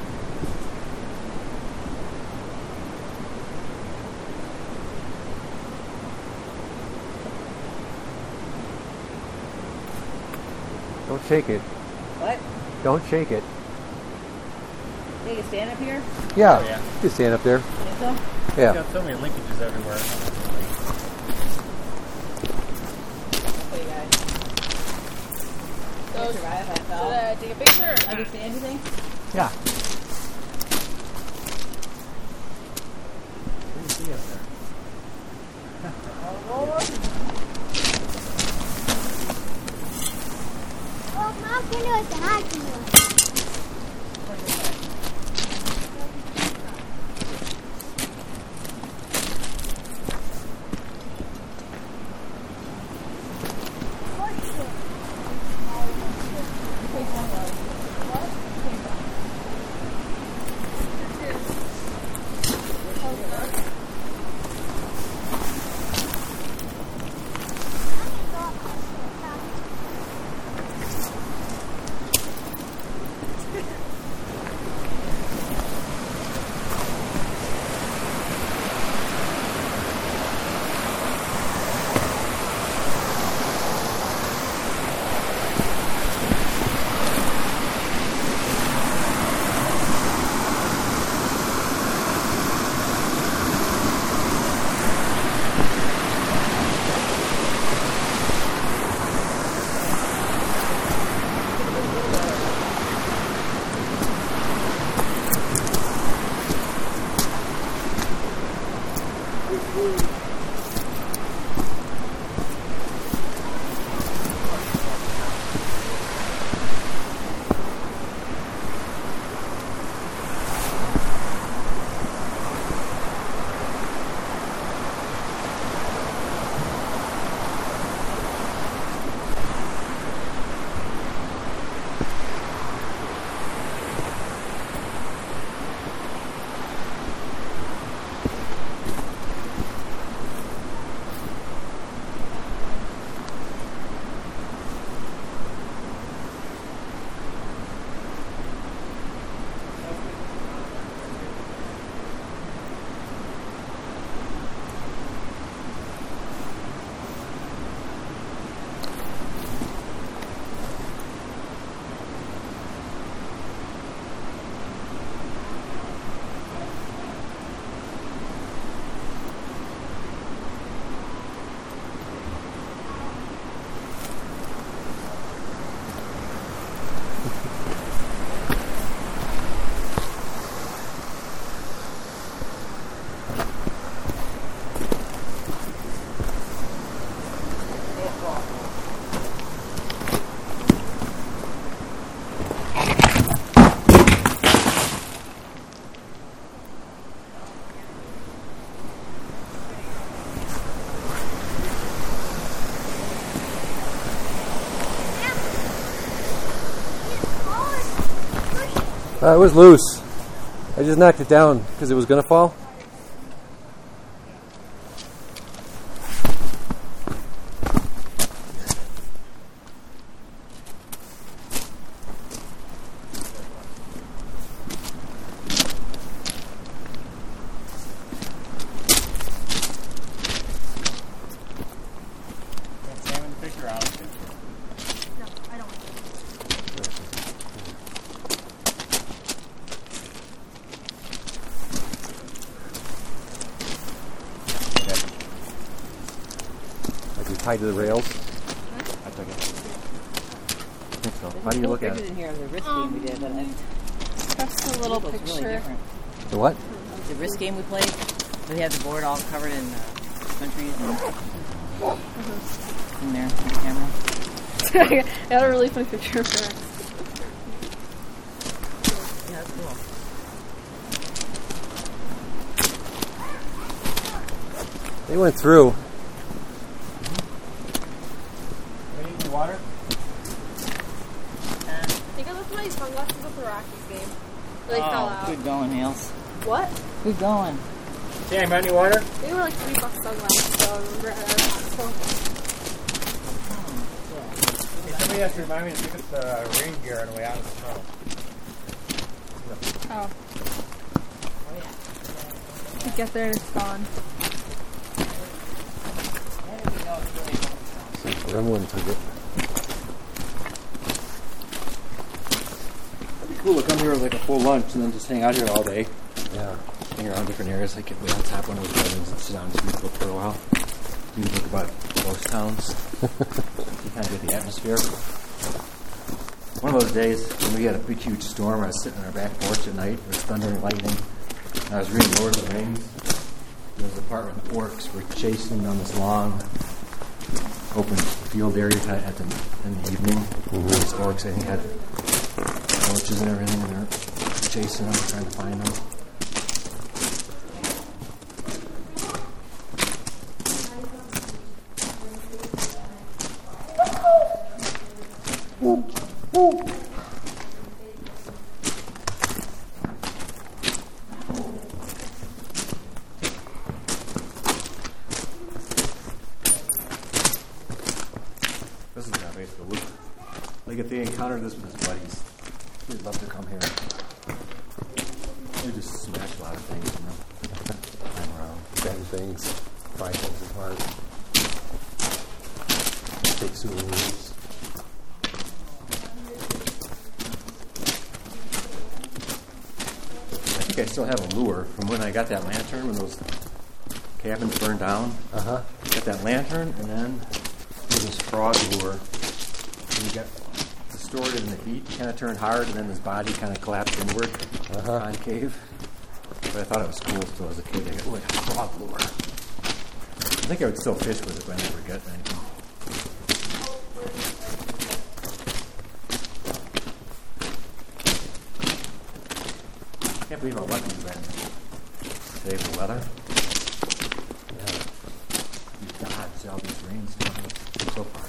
Don't shake it. What? Don't shake it. You can stand up here? Yeah. Oh, yeah. You can stand up there. Think so? Yeah. Got so many linkages everywhere. What you guys? So, survive if I should fell? I take a picture or Have you not? seen anything? Yeah. What do you see up there? Oh, Mom can do it. I can do it. Uh, it was loose. I just knocked it down because it was going to fall. Sam in the picture, I'll picture. No, I don't want to. Like we tied to the rails. I took it. I think so. How do you look at pictures it? in here of the wrist Um, game we did, but I, That's a little it was really picture. different. The what? The wrist game we played, we had the board all covered in uh, countries and in there, in the camera. I got a really funny picture of her. Yeah, that's cool. They went through. Ready to water? I think I left my sunglasses at the Rockies game. They fell out. Good going, Hales. What? Good going. Sam, any water? They were like three bucks sunglasses, so I remember I had so. Hey, somebody has to remind me to pick up the rain gear on the way out of the tunnel. Oh. You get there and it's gone. Everyone took it. It'd be cool to come here with like a full lunch and then just hang out here all day. Yeah. Hang around different areas, like get way on top of one of those buildings and sit down and speak book for a while. You can think about ghost towns. You kind of get the atmosphere. One of those days when we had a big, huge storm, I was sitting on our back porch at night. There was thunder and lightning. And I was reading Lord of the Rings. There was a part where the orcs were chasing down this long, open field area at the, in the evening. Mm-hmm. Those orcs, I think, had torches and everything, and they're chasing them, trying to find them. This is not basically loop. Like if they encountered this with his buddies, they'd love to come here. They just smash a lot of things, you know. Climb around. Bend things. Pry things apart. Take souvenirs. I think I still have a lure from when I got that lantern when those cabins burned down. Uh huh. Got that lantern, and then there's this frog lure. And you got distorted in the heat. He kind of turned hard, and then his body kind of collapsed inward, Uh-huh. concave. But I thought it was cool still as a kid. I got, oh, like a frog lure. I think I would still fish with it, but I never get anything. I can't believe how lucky you've been today with the weather. Yeah. God, see all these rainstorms so far.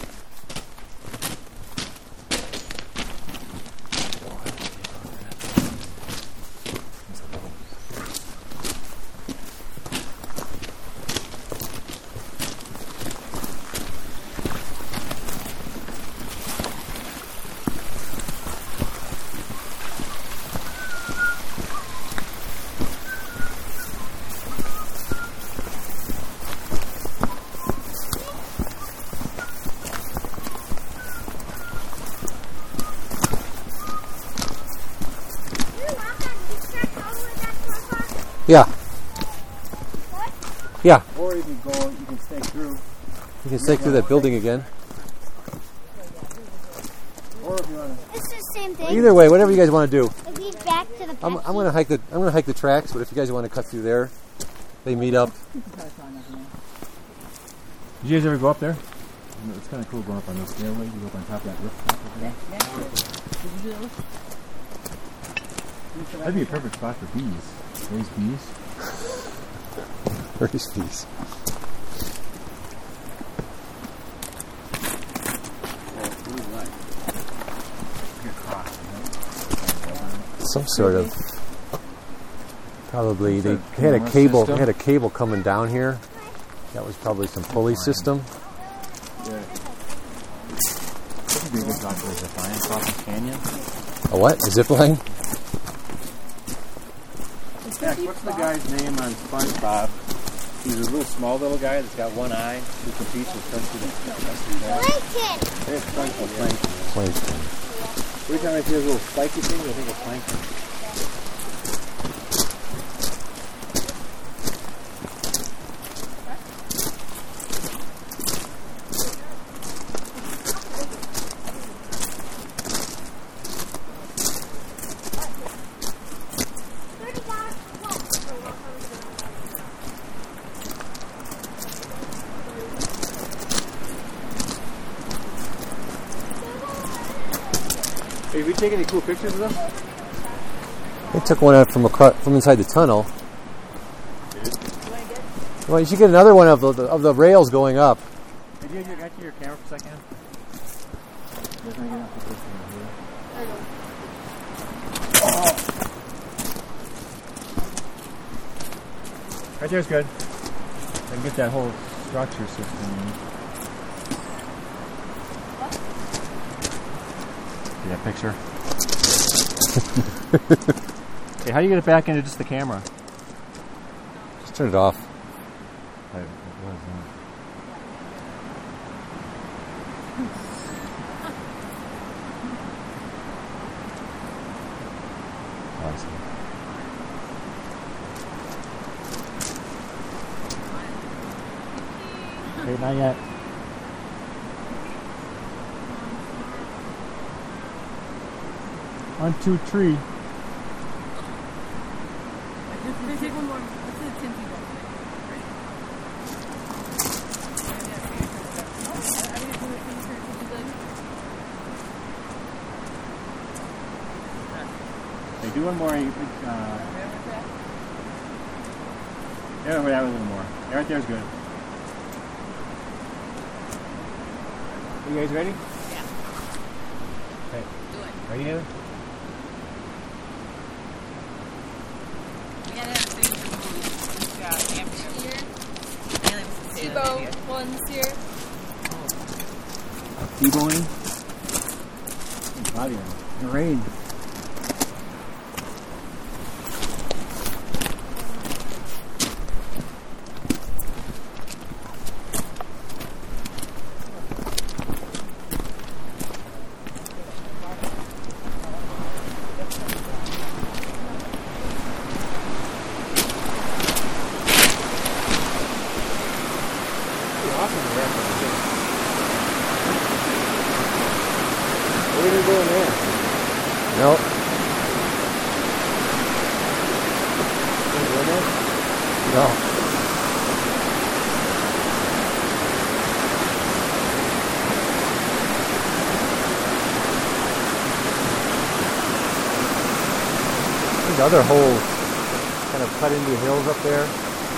Yeah. What? Yeah. Or you can go, you can stay through. You can stake through that building again. Or if you want to. It's the same thing. Either way, whatever you guys want to do. If he's back to the I'm, Pepsi. I'm gonna hike the I'm gonna hike the tracks, but if you guys want to cut through there, they meet up. Did you guys ever go up there? It's kind of cool going up on those stairways. You go up on top of that rooftop. Yeah. Yeah. Did you do that? That'd be a perfect spot for bees. Raise bees. Where's these? some sort of probably they Some sort of had a camera cable. system? They had a cable coming down here. That was probably some pulley system. Yeah. This would be a good talk for a zip line across the canyon. A what? A zip line? Heck, what's the guy's name on SpongeBob? He's a little small little guy that's got one eye who competes with Krusty the Plankton! It's Plankton. Plankton. Plankton. Every time I see those little spiky things, I think of Plankton. Hey, did we take any cool pictures of them? They took one out from across, from inside the tunnel. Well, you should get another one of the of the rails going up. Did you get to your camera for a second? There's not enough pictures here. Right there's good. I can get that whole structure system. See that picture? Hey, how do you get it back into just the camera? Just turn it off. Right, it was, uh, awesome. Hey, not yet. One, two, three. Take one more. Let's do ten people. Hey, do one more. Uh, yeah, that was a little more. Yeah, right there's good. Are you guys ready? Yeah. Okay. Do it. Ready, Heather? We gotta have things for the movie. We got Amber here. Tebow one's here. T-boning. Body in the rain. What are you doing there? Nope. No. There's other holes kind of cut into hills up there.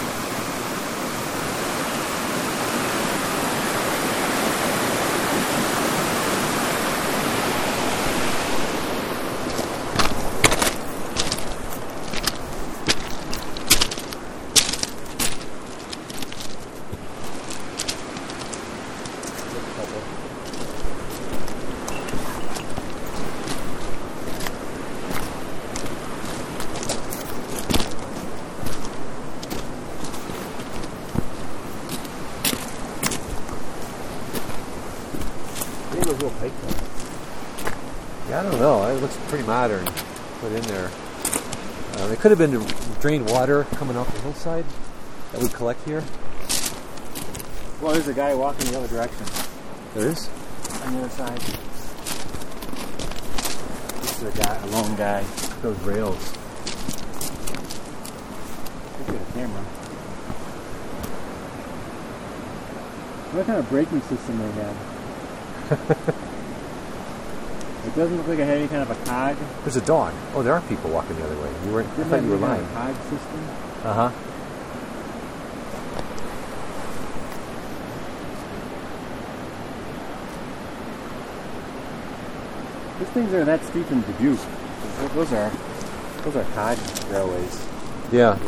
Yeah, I don't know. It looks pretty modern. Put in there. Uh, it could have been to drain water coming off the hillside that we collect here. Well, there's a guy walking the other direction. There is. On the other side. This is a guy, a lone guy. Those rails. Look at the camera. What kind of braking system they have? It doesn't look like it had any kind of a cog. There's a dog. Oh, there are people walking the other way. You weren't. I Didn't thought have you were any kind lying. of cog system. Uh huh. These things are that steep in Dubuque. Those are. Those are cod railways. Yeah.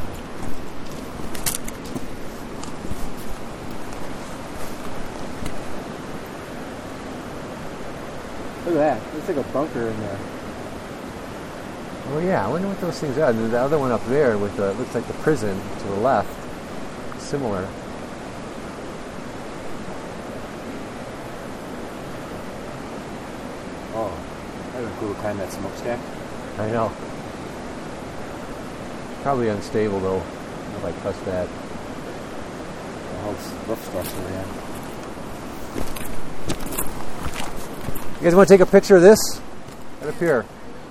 Look at that. Looks like a bunker in there. Oh yeah, I wonder what those things are. The the other one up there with the looks like the prison to the left. Similar. Oh, that would be cool to climb that smokestack. I know. Probably unstable though, if I touch that. The whole roof structure, yeah. You guys want to take a picture of this? Right up here.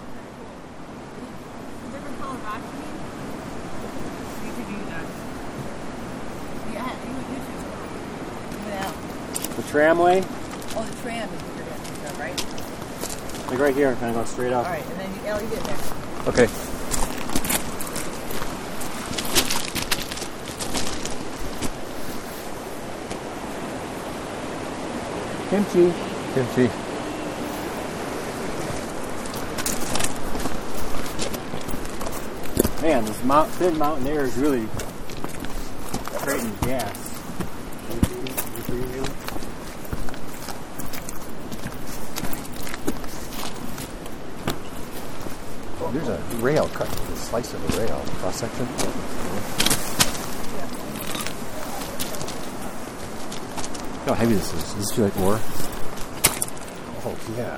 Different color rock, you mean? You could do that. Yeah, you would use it. Yeah. The tramway, Oh, the tram is what you're going to do, right? like right here, kind of go straight up. All right, and then you, Ellie, you get there. Okay. Kimchi. Kimchi. Man, this mount, thin mountain air is really creating gas. There's a rail cut, a slice of a rail cross section. Look how heavy this is. Does this feel like ore? Oh yeah.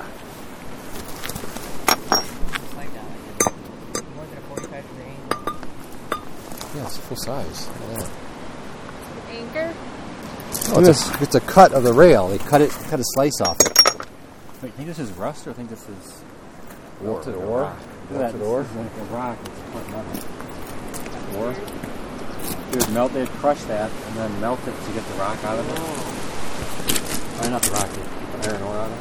Like that. More than a forty-five degree angle. Yeah, it's full size. Look at that. Anchor? Oh, it's, a, it's a cut of the rail. They cut it, cut a slice off it. Wait, think this is rust or think this is Melted like a ore. rock? Look at that, Melted ore. this is like a rock. It's quite metal. Ore. They would melt, they'd crush that and then melt it to get the rock out of it. Or not the rock, the iron ore out of it.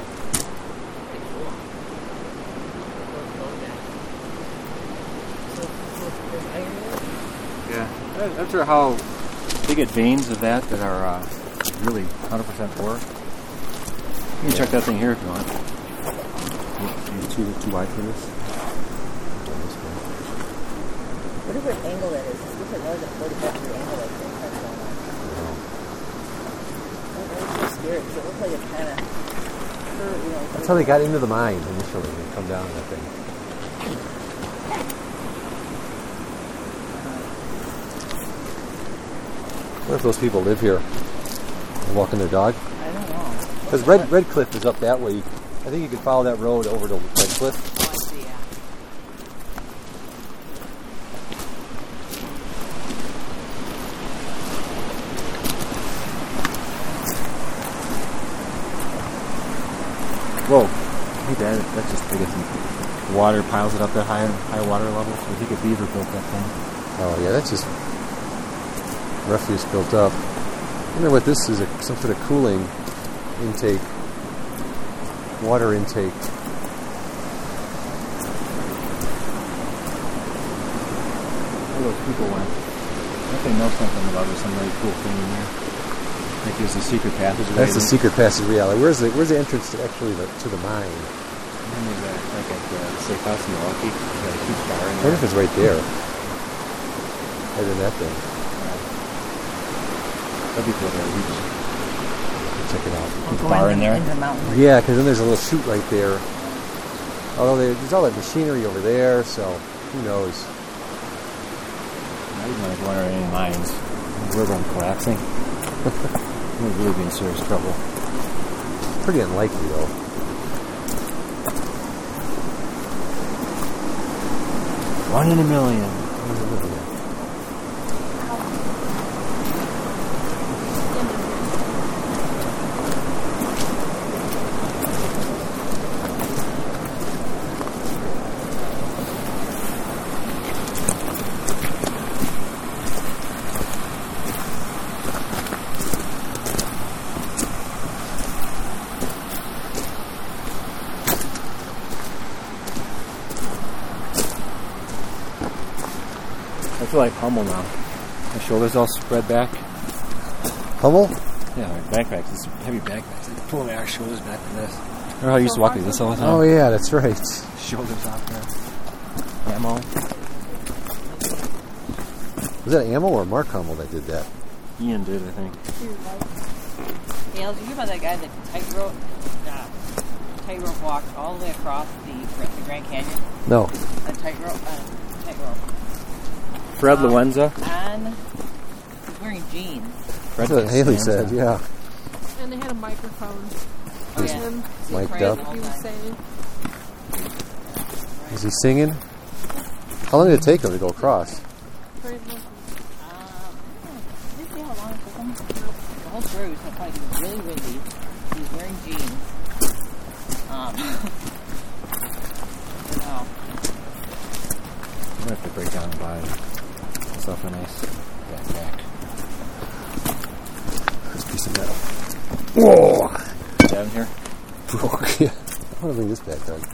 Yeah. I'm not sure how They get veins of that that are uh, really one hundred percent ore. You can check that thing here if you want. It's too, too wide for this. What is what angle that is? It looks like more than a forty-five degree angle like this has going on. I'm so scared because it looks like it's kind of, you know. That's how they got into the mine initially. They come down that thing. What if those people live here? And walking their dog? I don't know. Because Red Red Cliff is up that way. I think you could follow that road over to Red Cliff. Oh, I see, yeah. Whoa. Hey, Dad, that's just big. Water piles it up that high, high water level. So I think a beaver built that thing. Oh yeah, that's just refuse built up. I wonder what this is, a, some sort of cooling intake, water intake. All those people went. I think they know something about there's some really cool thing in there. Like there's a secret passageway. That's the secret passage reality. Where's the where's the entrance to actually the, to the mine? And there's that, like at the safe house in Milwaukee. There's got a huge bar in I there. wonder if it's right there. Right in that thing. That'd be cool to reach. Check it out. Huge bar in there. Into the mountain. Yeah, because then there's a little chute right there. Although there- there's all that machinery over there, so who knows? Not even like one or any mines. The river collapsing. We'll really be in serious trouble. Pretty unlikely though. One in a million. I feel like Hummel now. My shoulders all spread back. Hummel? Yeah, like backpacks. These heavy backpacks. They pull my shoulders back like this. Remember how I used to walk like this all the time? Oh yeah, that's right. Shoulders off there. ammo. Was that Ammo or Mark Hummel that did that? Ian did, I think. Yeah, did you hear about that guy that tightrope, uh, tightrope walked all the way across the, the Grand Canyon? No. A tightrope, uh, tightrope. Fred Um, Loenza. And he's wearing jeans. That's what Haley said, yeah. And they had a microphone. Oh, on yeah. him. He was Mic'd praying up. the whole He was time. saying. Is he singing? How long did it take him to go across? Very much. Um, did you see how long it took him? The whole story was so funny. He was really windy. He was wearing jeans. Um, I don't know. I'm gonna have to break down and buy myself a nice backpack. This piece of metal. Whoa! Is that in here? Broke, yeah. I want to bring this back, Doug.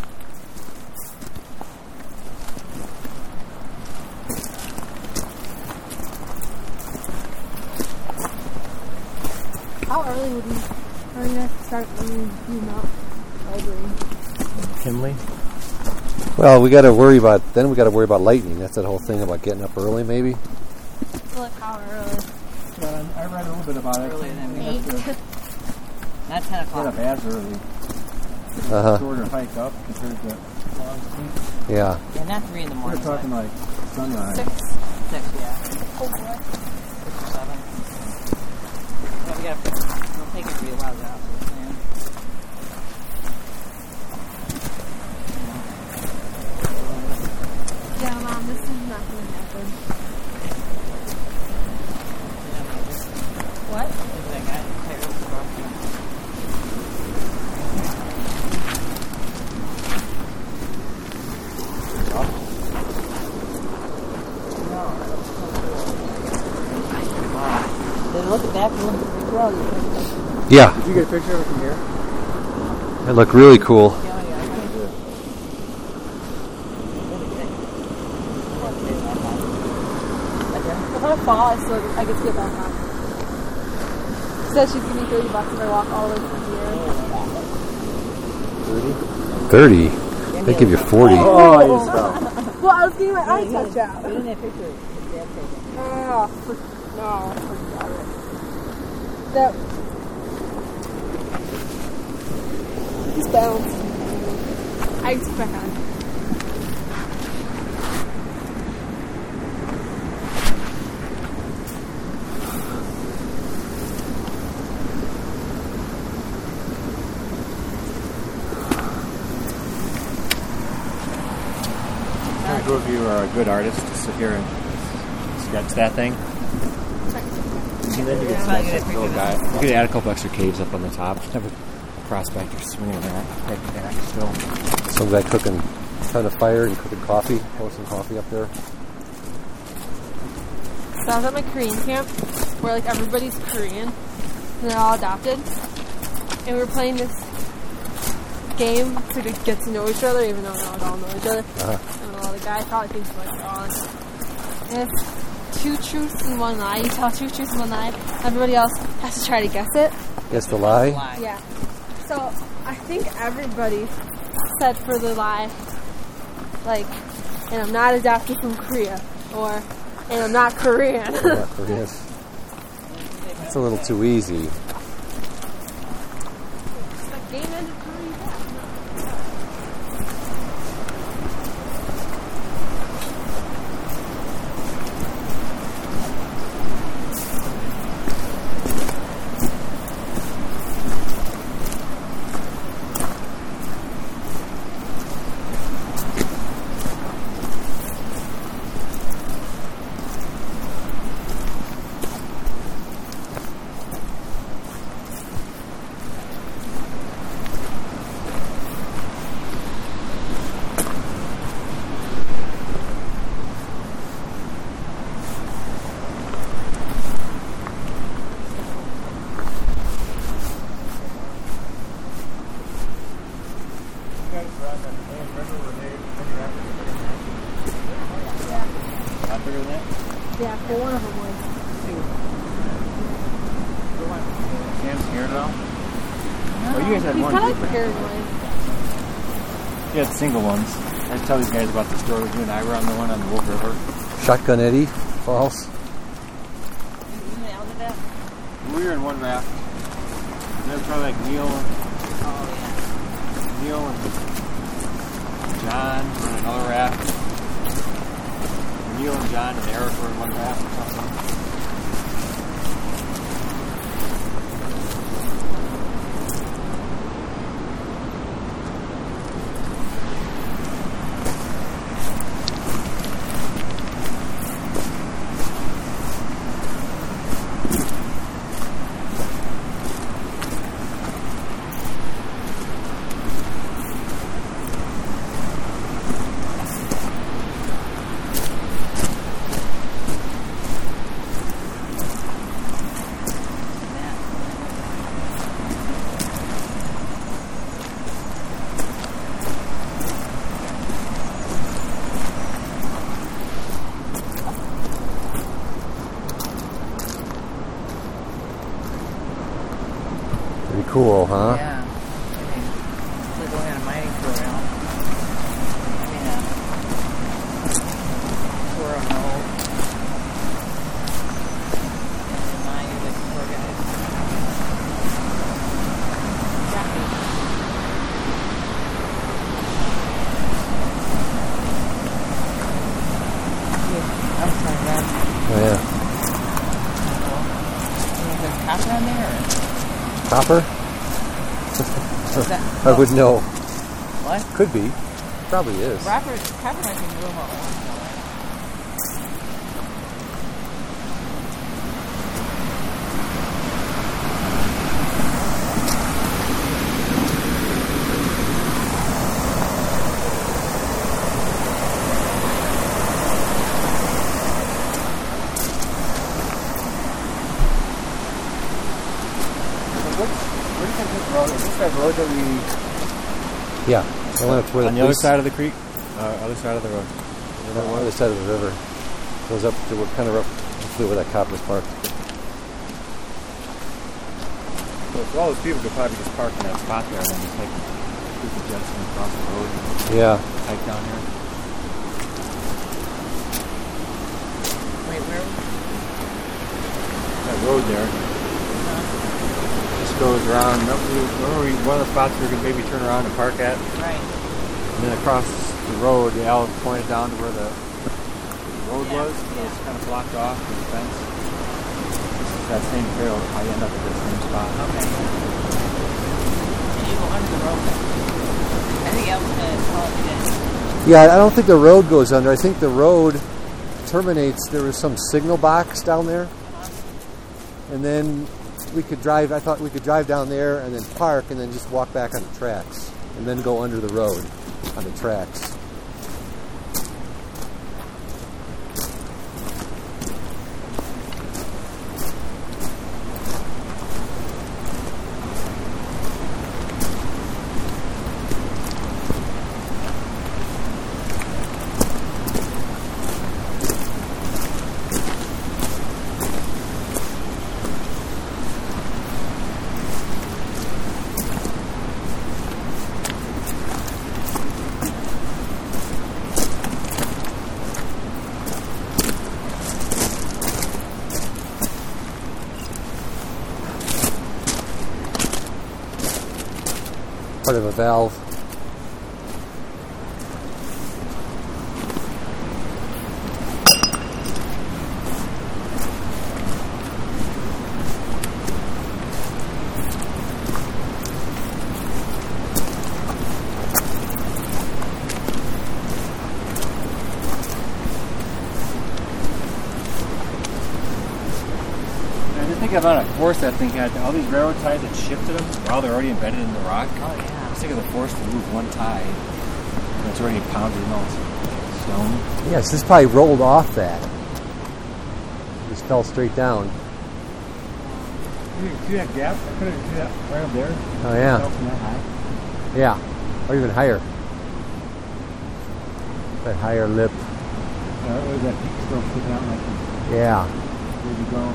How early would we are we gonna start when you mount Elbury? Kinley? Well, we got to worry about, then we got to worry about lightning. That's that whole thing about getting up early, maybe. Like how early? Yeah, I read a little bit about it. Earlier than We me. have to Not ten get o'clock. up as early. Uh-huh. Shorter hike up compared to long seat. Yeah. Yeah, not three in the We're morning. talking but like sunrise. six. Six, yeah. Six or seven. Yeah, we gotta, it'll take us a while to get out to the plan. Yeah, Mom, this is not gonna happen. What? Is that guy tightrope across the- Did it look at that one? Well, you can- Yeah. Did you get a picture of it from here? It looked really cool. Yeah, yeah, I can do it. If I fall, I still I get to get back on. Said she's giving me thirty bucks if I walk all the way from here. thirty? They give you forty. Oh, you stop. Well, I was getting my eye touch out. Get in that picture. His dad taken. Oh, for, no, forget it. That. He's bounced. I get back on. How many of you are a good artist to sit here and sketch that thing? And then you Yeah, could I'm not sketch gonna that little figure guy. this You could add a couple extra caves up on the top. Have a prospector swinging that right back still. Some guy cooking, trying to fire and cooking coffee, posting coffee up there. So I was at my Korean camp where like everybody's Korean and they're all adopted. And we were playing this game to get to know each other, even though we don't all know each other. Uh-huh. I don't know, the guy probably thinks we're like all. And it's two truths and one lie. You tell two truths and one lie. Everybody else has to try to guess it. Guess the lie? Lie. Yeah. So I think everybody said for the lie, like, and I'm not adopted from Korea, or, and I'm not Korean. Yeah, Korean. That's a little too easy. The game ended pretty fast. Not bigger than that? Yeah, for one of them was. Sam's here now? Oh, you guys had He's one. kind of too, like right? paranoid. You had single ones. I tell these guys about the story. You and I were on the one on the Wolf River. Shotgun Eddie Falls. You nailed it up? We were in one raft. And there's probably like Neil, Oh, yeah. Neil and John were in another raft. Neil and John and Eric were in one raft or something. Pretty cool, huh? Yeah. I mean, it's like going on a mining trail. I mean, uh, tour on the old. And mining with tour guys. Jackie. Yeah, I'm sorry, man. Oh, yeah. Is there copper on there? Or? Copper? What's that? I would know. What? Could be. Probably is. Copper, copper might be in the room all Where do you think this road is? Is this that road that we... Yeah. The one that's where on the the other police- side of the creek? Uh, other side of the road. on the other side of the river. Goes up to what kind of roughly where that cop was parked. So all those people could probably just park in that spot there and then just take the Jensen across the road and Yeah. hike down here. Wait, where? That road there just goes around. Remember we, one of the spots we could maybe turn around and park at? Right. And then across the road, the Al pointed down to where the road Yeah, was. It was yeah. kind of blocked off with the fence. It's that same trail, how you end up at the same spot. Okay. And you go under the road. I think I was going to call it again. Yeah, I don't think the road goes under. I think the road terminates. There was some signal box down there. And then we could drive, I thought we could drive down there and then park and then just walk back on the tracks. And then go under the road on the tracks. Part of a valve. I just think about a force that thing had. All these railroad ties that shifted them while they're already embedded in the rock. Oh, yeah. Just think of the force to move one tie. And it's already pounded in all this stone. Yes, this probably rolled off that. Just fell straight down. You can see that gap? I couldn't see that right up there. Oh, yeah. Fell from that high. Yeah. Or even higher. That higher lip. Uh, what was that peak still sticking out like this? Yeah. Where'd you go?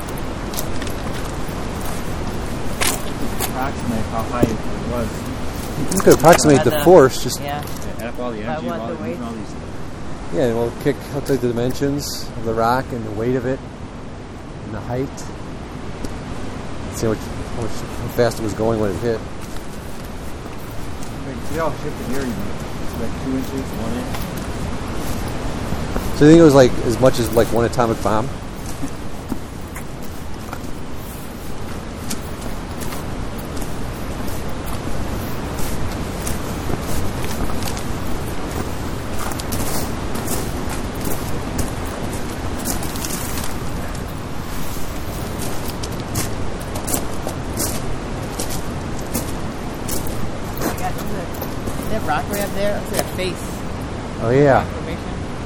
Approximate how high it was. You could approximate the About the- force. Just Yeah. Yeah, add up all the About energy, what, all, the the, weight? all these. yeah, we'll kick. I'll take the dimensions of the rock and the weight of it, and the height. See how much, how, much, how fast it was going when it hit. See how it shifted here? Like two inches, one inch. So you think it was like as much as like one atomic bomb? You got the, that rock right up there. Looks like a face Oh yeah. formation.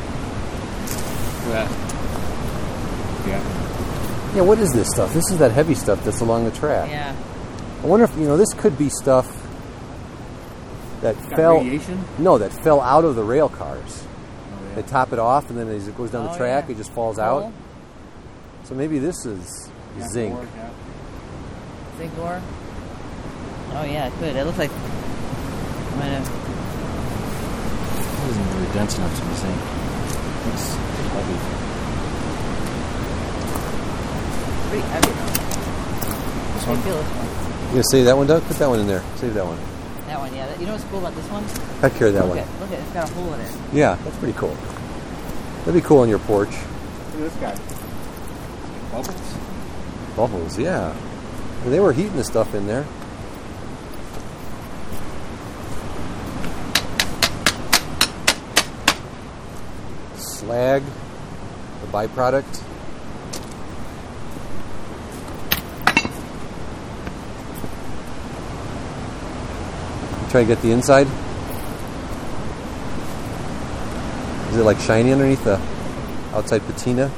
Yeah. Yeah. Yeah. What is this stuff? This is that heavy stuff that's along the track. Yeah. I wonder if you know this could be stuff that Got fell. radiation? No, that fell out of the rail cars. Oh, yeah. They top it off, and then as it goes down the Oh, track, yeah. it just falls Coal? out. So maybe this is Yeah, zinc. four, yeah. Zinc ore. Oh yeah, it could. It looks like. Might have. It isn't really dense enough to be zinc. It's heavy. Pretty heavy though. This I one? feel this one. You gonna save that one, Doug? Put that one in there. Save that one. That one, yeah. That, you know what's cool about this one? Take care of that look one. At, look at it. It's got a hole in it. Yeah, that's pretty cool. That'd be cool on your porch. Look at this guy. Bubbles? Bubbles, yeah. And they were heating the stuff in there. Slag, the byproduct. Try to get the inside. Is it like shiny underneath the outside patina?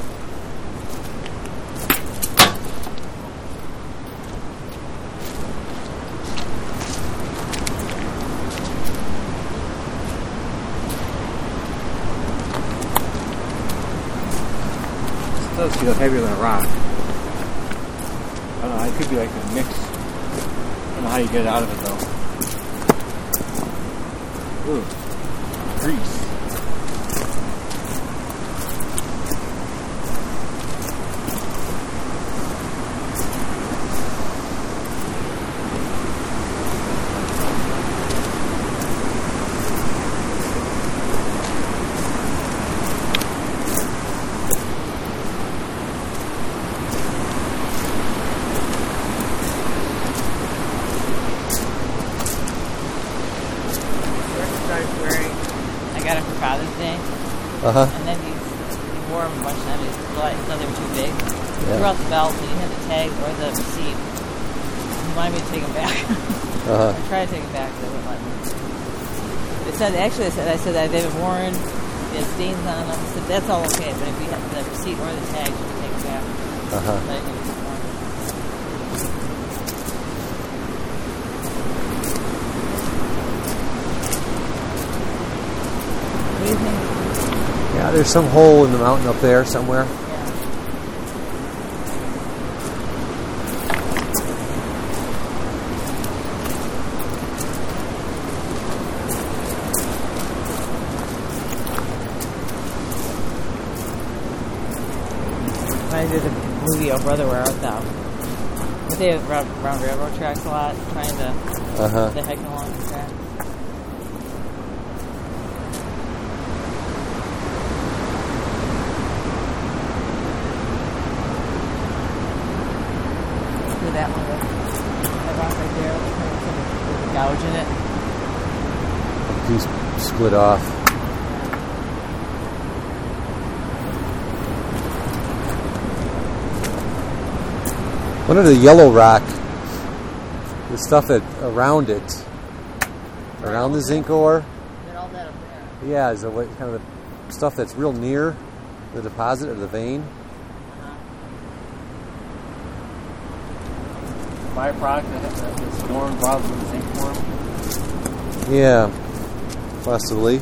This does feel heavier than a rock. I don't know, it could be like a mix. I don't know how you get it out of it though. Ooh. Grease. Started wearing. I got him for Father's Day, Uh huh. and then he, he wore them a bunch of times. He thought he thought they were too big. He Yeah. threw out the belt, and he had the tag or the receipt. He wanted me to take them back. Uh huh. I tried to take them back, but they wouldn't let me. They said actually, I said I said that they've been worn. They had stains on them. I said that's all okay, but if you have the receipt or the tag, you can take them back. Uh huh. But I didn't get them. What do you think? Yeah, there's some hole in the mountain up there somewhere. Yeah. Reminds me of the movie Oh Brother, Where Art Thou? But they have around, around railroad tracks a lot, trying to Uh huh. the heck along the track. Look at that one, that that rock right there. There's a gouge in it. Piece split off. One of the yellow rock, the stuff that around it, around the zinc ore, Then all that up there. yeah, is a way, kind of the stuff that's real near the deposit or the vein. Byproduct that that's formed while the zinc form. Yeah, possibly.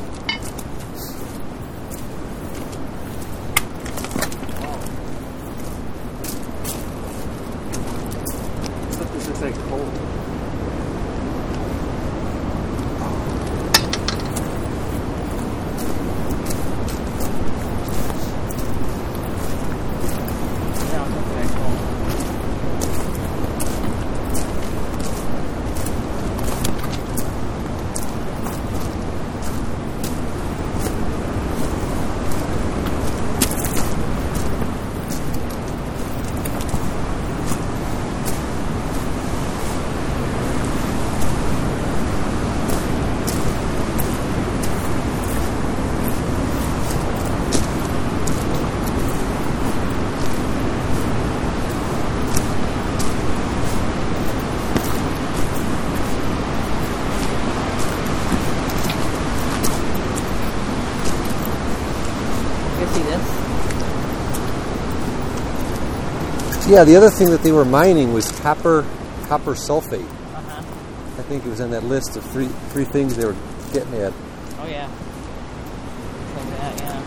This looks like coal. Yeah, the other thing that they were mining was copper copper sulfate. Uh-huh. I think it was on that list of three three things they were getting at. Oh, yeah. Like that, yeah.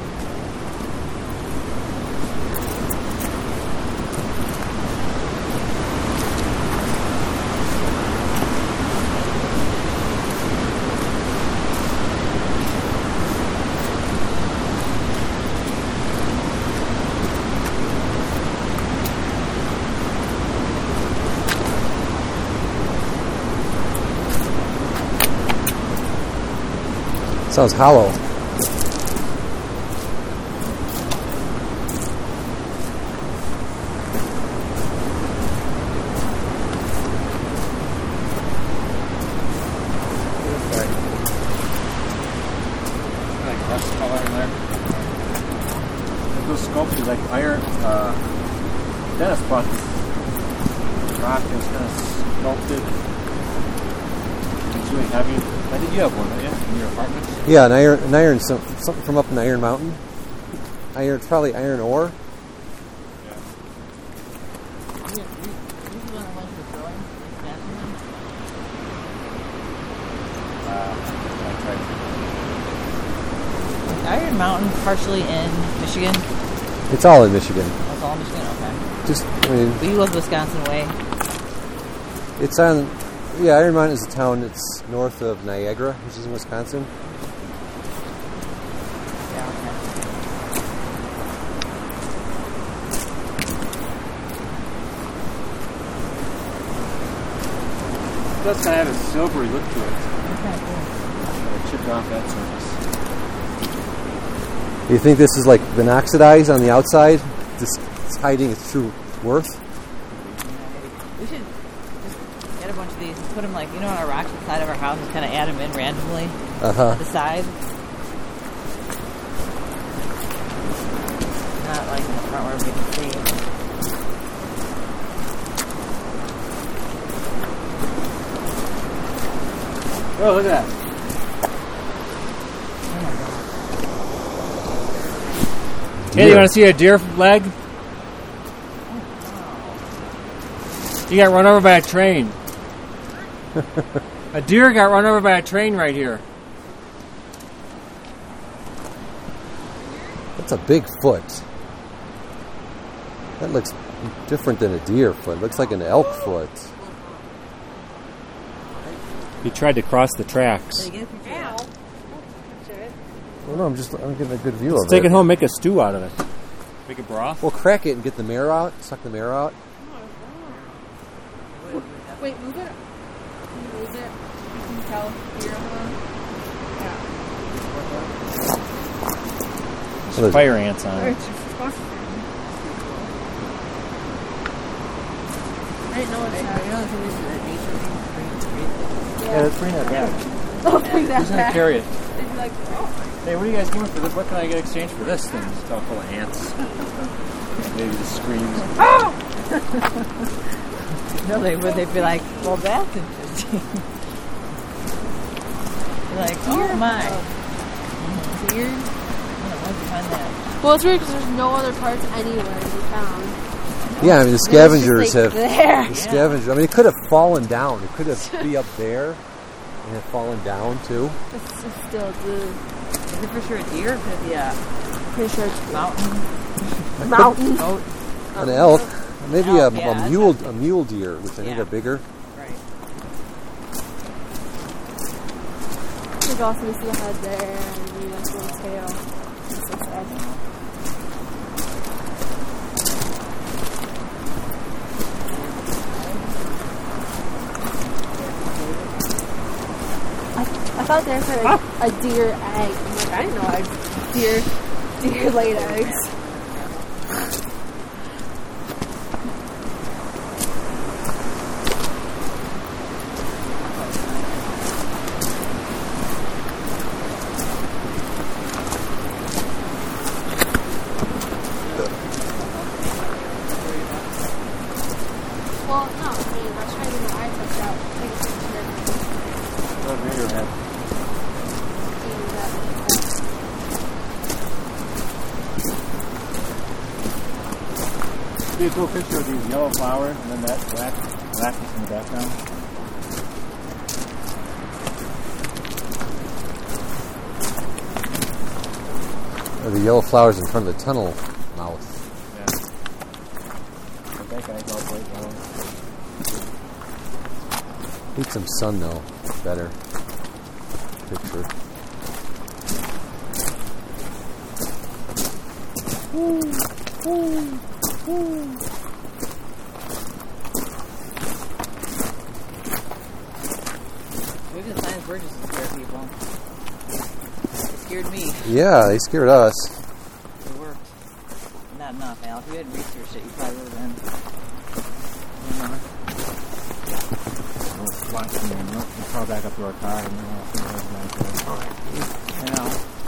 Sounds hollow. Like rust color in there. Like those sculptures, like iron. Uh, Dennis bought this rock that was kind of sculpted. It's really heavy. I think you have one, don't you, in your apartment? Yeah, an iron, an iron, some, something from up in Iron Mountain. Iron, it's probably iron ore. Iron Mountain, partially in Michigan. It's all in Michigan. Oh, it's all in Michigan. Okay. Just, I mean, But you live Wisconsin way. it's on. Yeah, Iron Mountain is a town that's north of Niagara, which is in Wisconsin. Yeah. Okay. It does kind of have a silvery look to it. Okay, cool. Kind of chipped off that surface. Do you think this is like been oxidized on the outside? Just it's hiding its true worth? We should just get a bunch of these and put them like, you know, on our rocks at the side of our house and kind of add them in randomly Uh-huh. at the side. Not like in the front where we can see. Oh, look at that. Oh my god. Hey, you want to see a deer leg? You got run over by a train. A deer got run over by a train right here. That's a big foot. That looks different than a deer foot. It looks like an elk foot. He tried to cross the tracks. So you get a picture of that. Well, no, I'm just I'm getting a good view Let's of take it. it home, make a stew out of it. Make a broth. We'll crack it and get the marrow out, suck the marrow out. Wait, move it. Can you move it? You can tell here. Yeah. Well, Fire ants on Or it. it's disgusting. I didn't know what it You had. know, the thing is that nature thing, Yeah, let's bring that back. Oh, bring that Who's gonna back. carry it? They'd be like, oh. Hey, what are you guys doing for this? What can I get exchanged for this thing? It's all full of ants. Maybe just screams. No, they would. They'd be like, well, that's interesting. You're like, oh my. It's weird. I don't know, where'd you find that? Well, it's weird because there's no other parts anywhere to be found. Yeah, I mean the scavengers It's just, like, have there. the scavengers. I mean, it could have fallen down. It could have be up there and have fallen down too. It's just still dude. Is it for sure a deer or could it be a Pretty sure it's mountain? mountain. Goat? An elk, maybe elk, a, yeah, a that's mule, a mule deer, which I think Yeah. are bigger. Right. You can also see the head there and the nice little tail. It's so sad. I, I thought there was like a deer egg. I'm like, I didn't know eggs. Deer, deer laid eggs. Well, no, I mean, I was trying to get my eye touched out. Take a picture. What radio head? And, uh, be a cool picture of these yellow flowers and then that black blackness in the background. Or the yellow flowers in front of the tunnel mouth. Yeah. But that guy's all bright yellow. Need some sun though. Better picture. Maybe the science birds just scare people. It scared me. Yeah, they scared us. It worked. Not enough, Al. If you had researched it, you probably would have been. I was watching them. We'll crawl back up to our car and then I'll see what nice there. I know.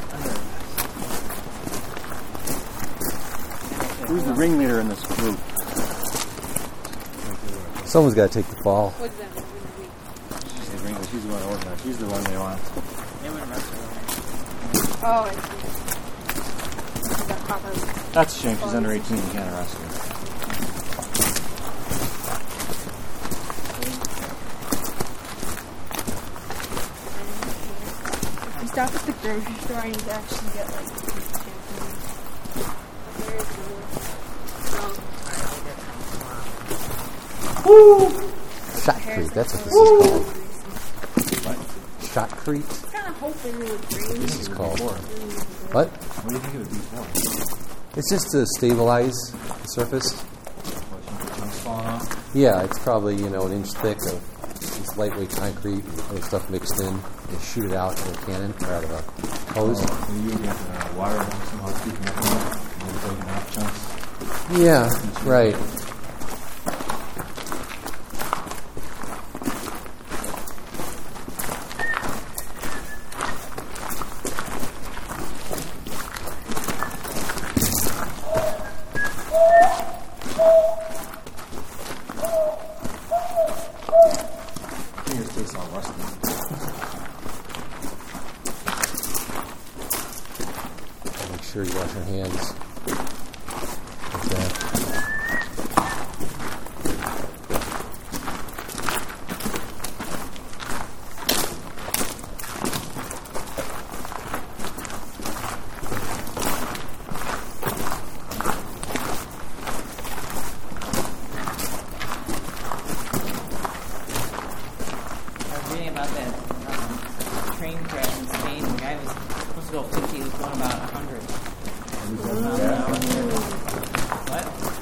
Who's the ringleader in this group? Someone's got to take the fall. What's that? She's the ringleader. She's the one organized. She's the one they want. They wouldn't arrest her. Oh, I see. Is that proper? That's a shame. She's under eighteen. You can't arrest her. If we stop at the grocery store, I need to actually get like shampoo. There is Shotcrete, that's what this is called. What? Shotcrete, kind of hoping it would rain. this is called. What? What do you think it would be for? It's just to stabilize the surface. Chunks falling off? Yeah, it's probably, you know, an inch thick of this lightweight concrete and other stuff mixed in. They shoot it out of a cannon or out of a hose. Oh, so you get uh, water somehow keeping up on it and then taking off chunks. Yeah, right. Fingers taste all rusty. Make sure you wash your hands. Like that. I was reading about that um, train crash in Spain. The guy was supposed to go fifty. He was going about one hundred. What?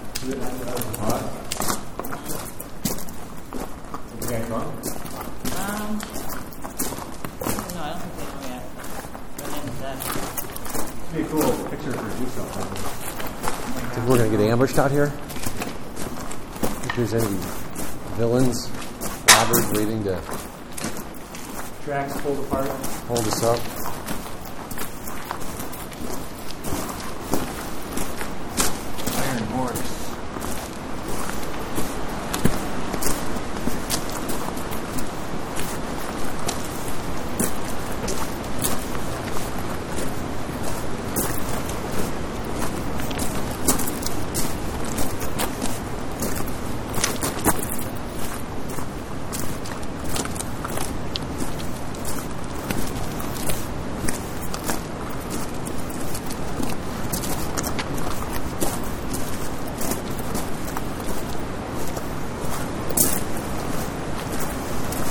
Is the guy drunk? Um, no, I don't think they know yet. But then that. Be a cool picture for yourself. Think we're going to get ambushed out here? Think there's any villains, robbers waiting to Tracks pulled apart. hold us up?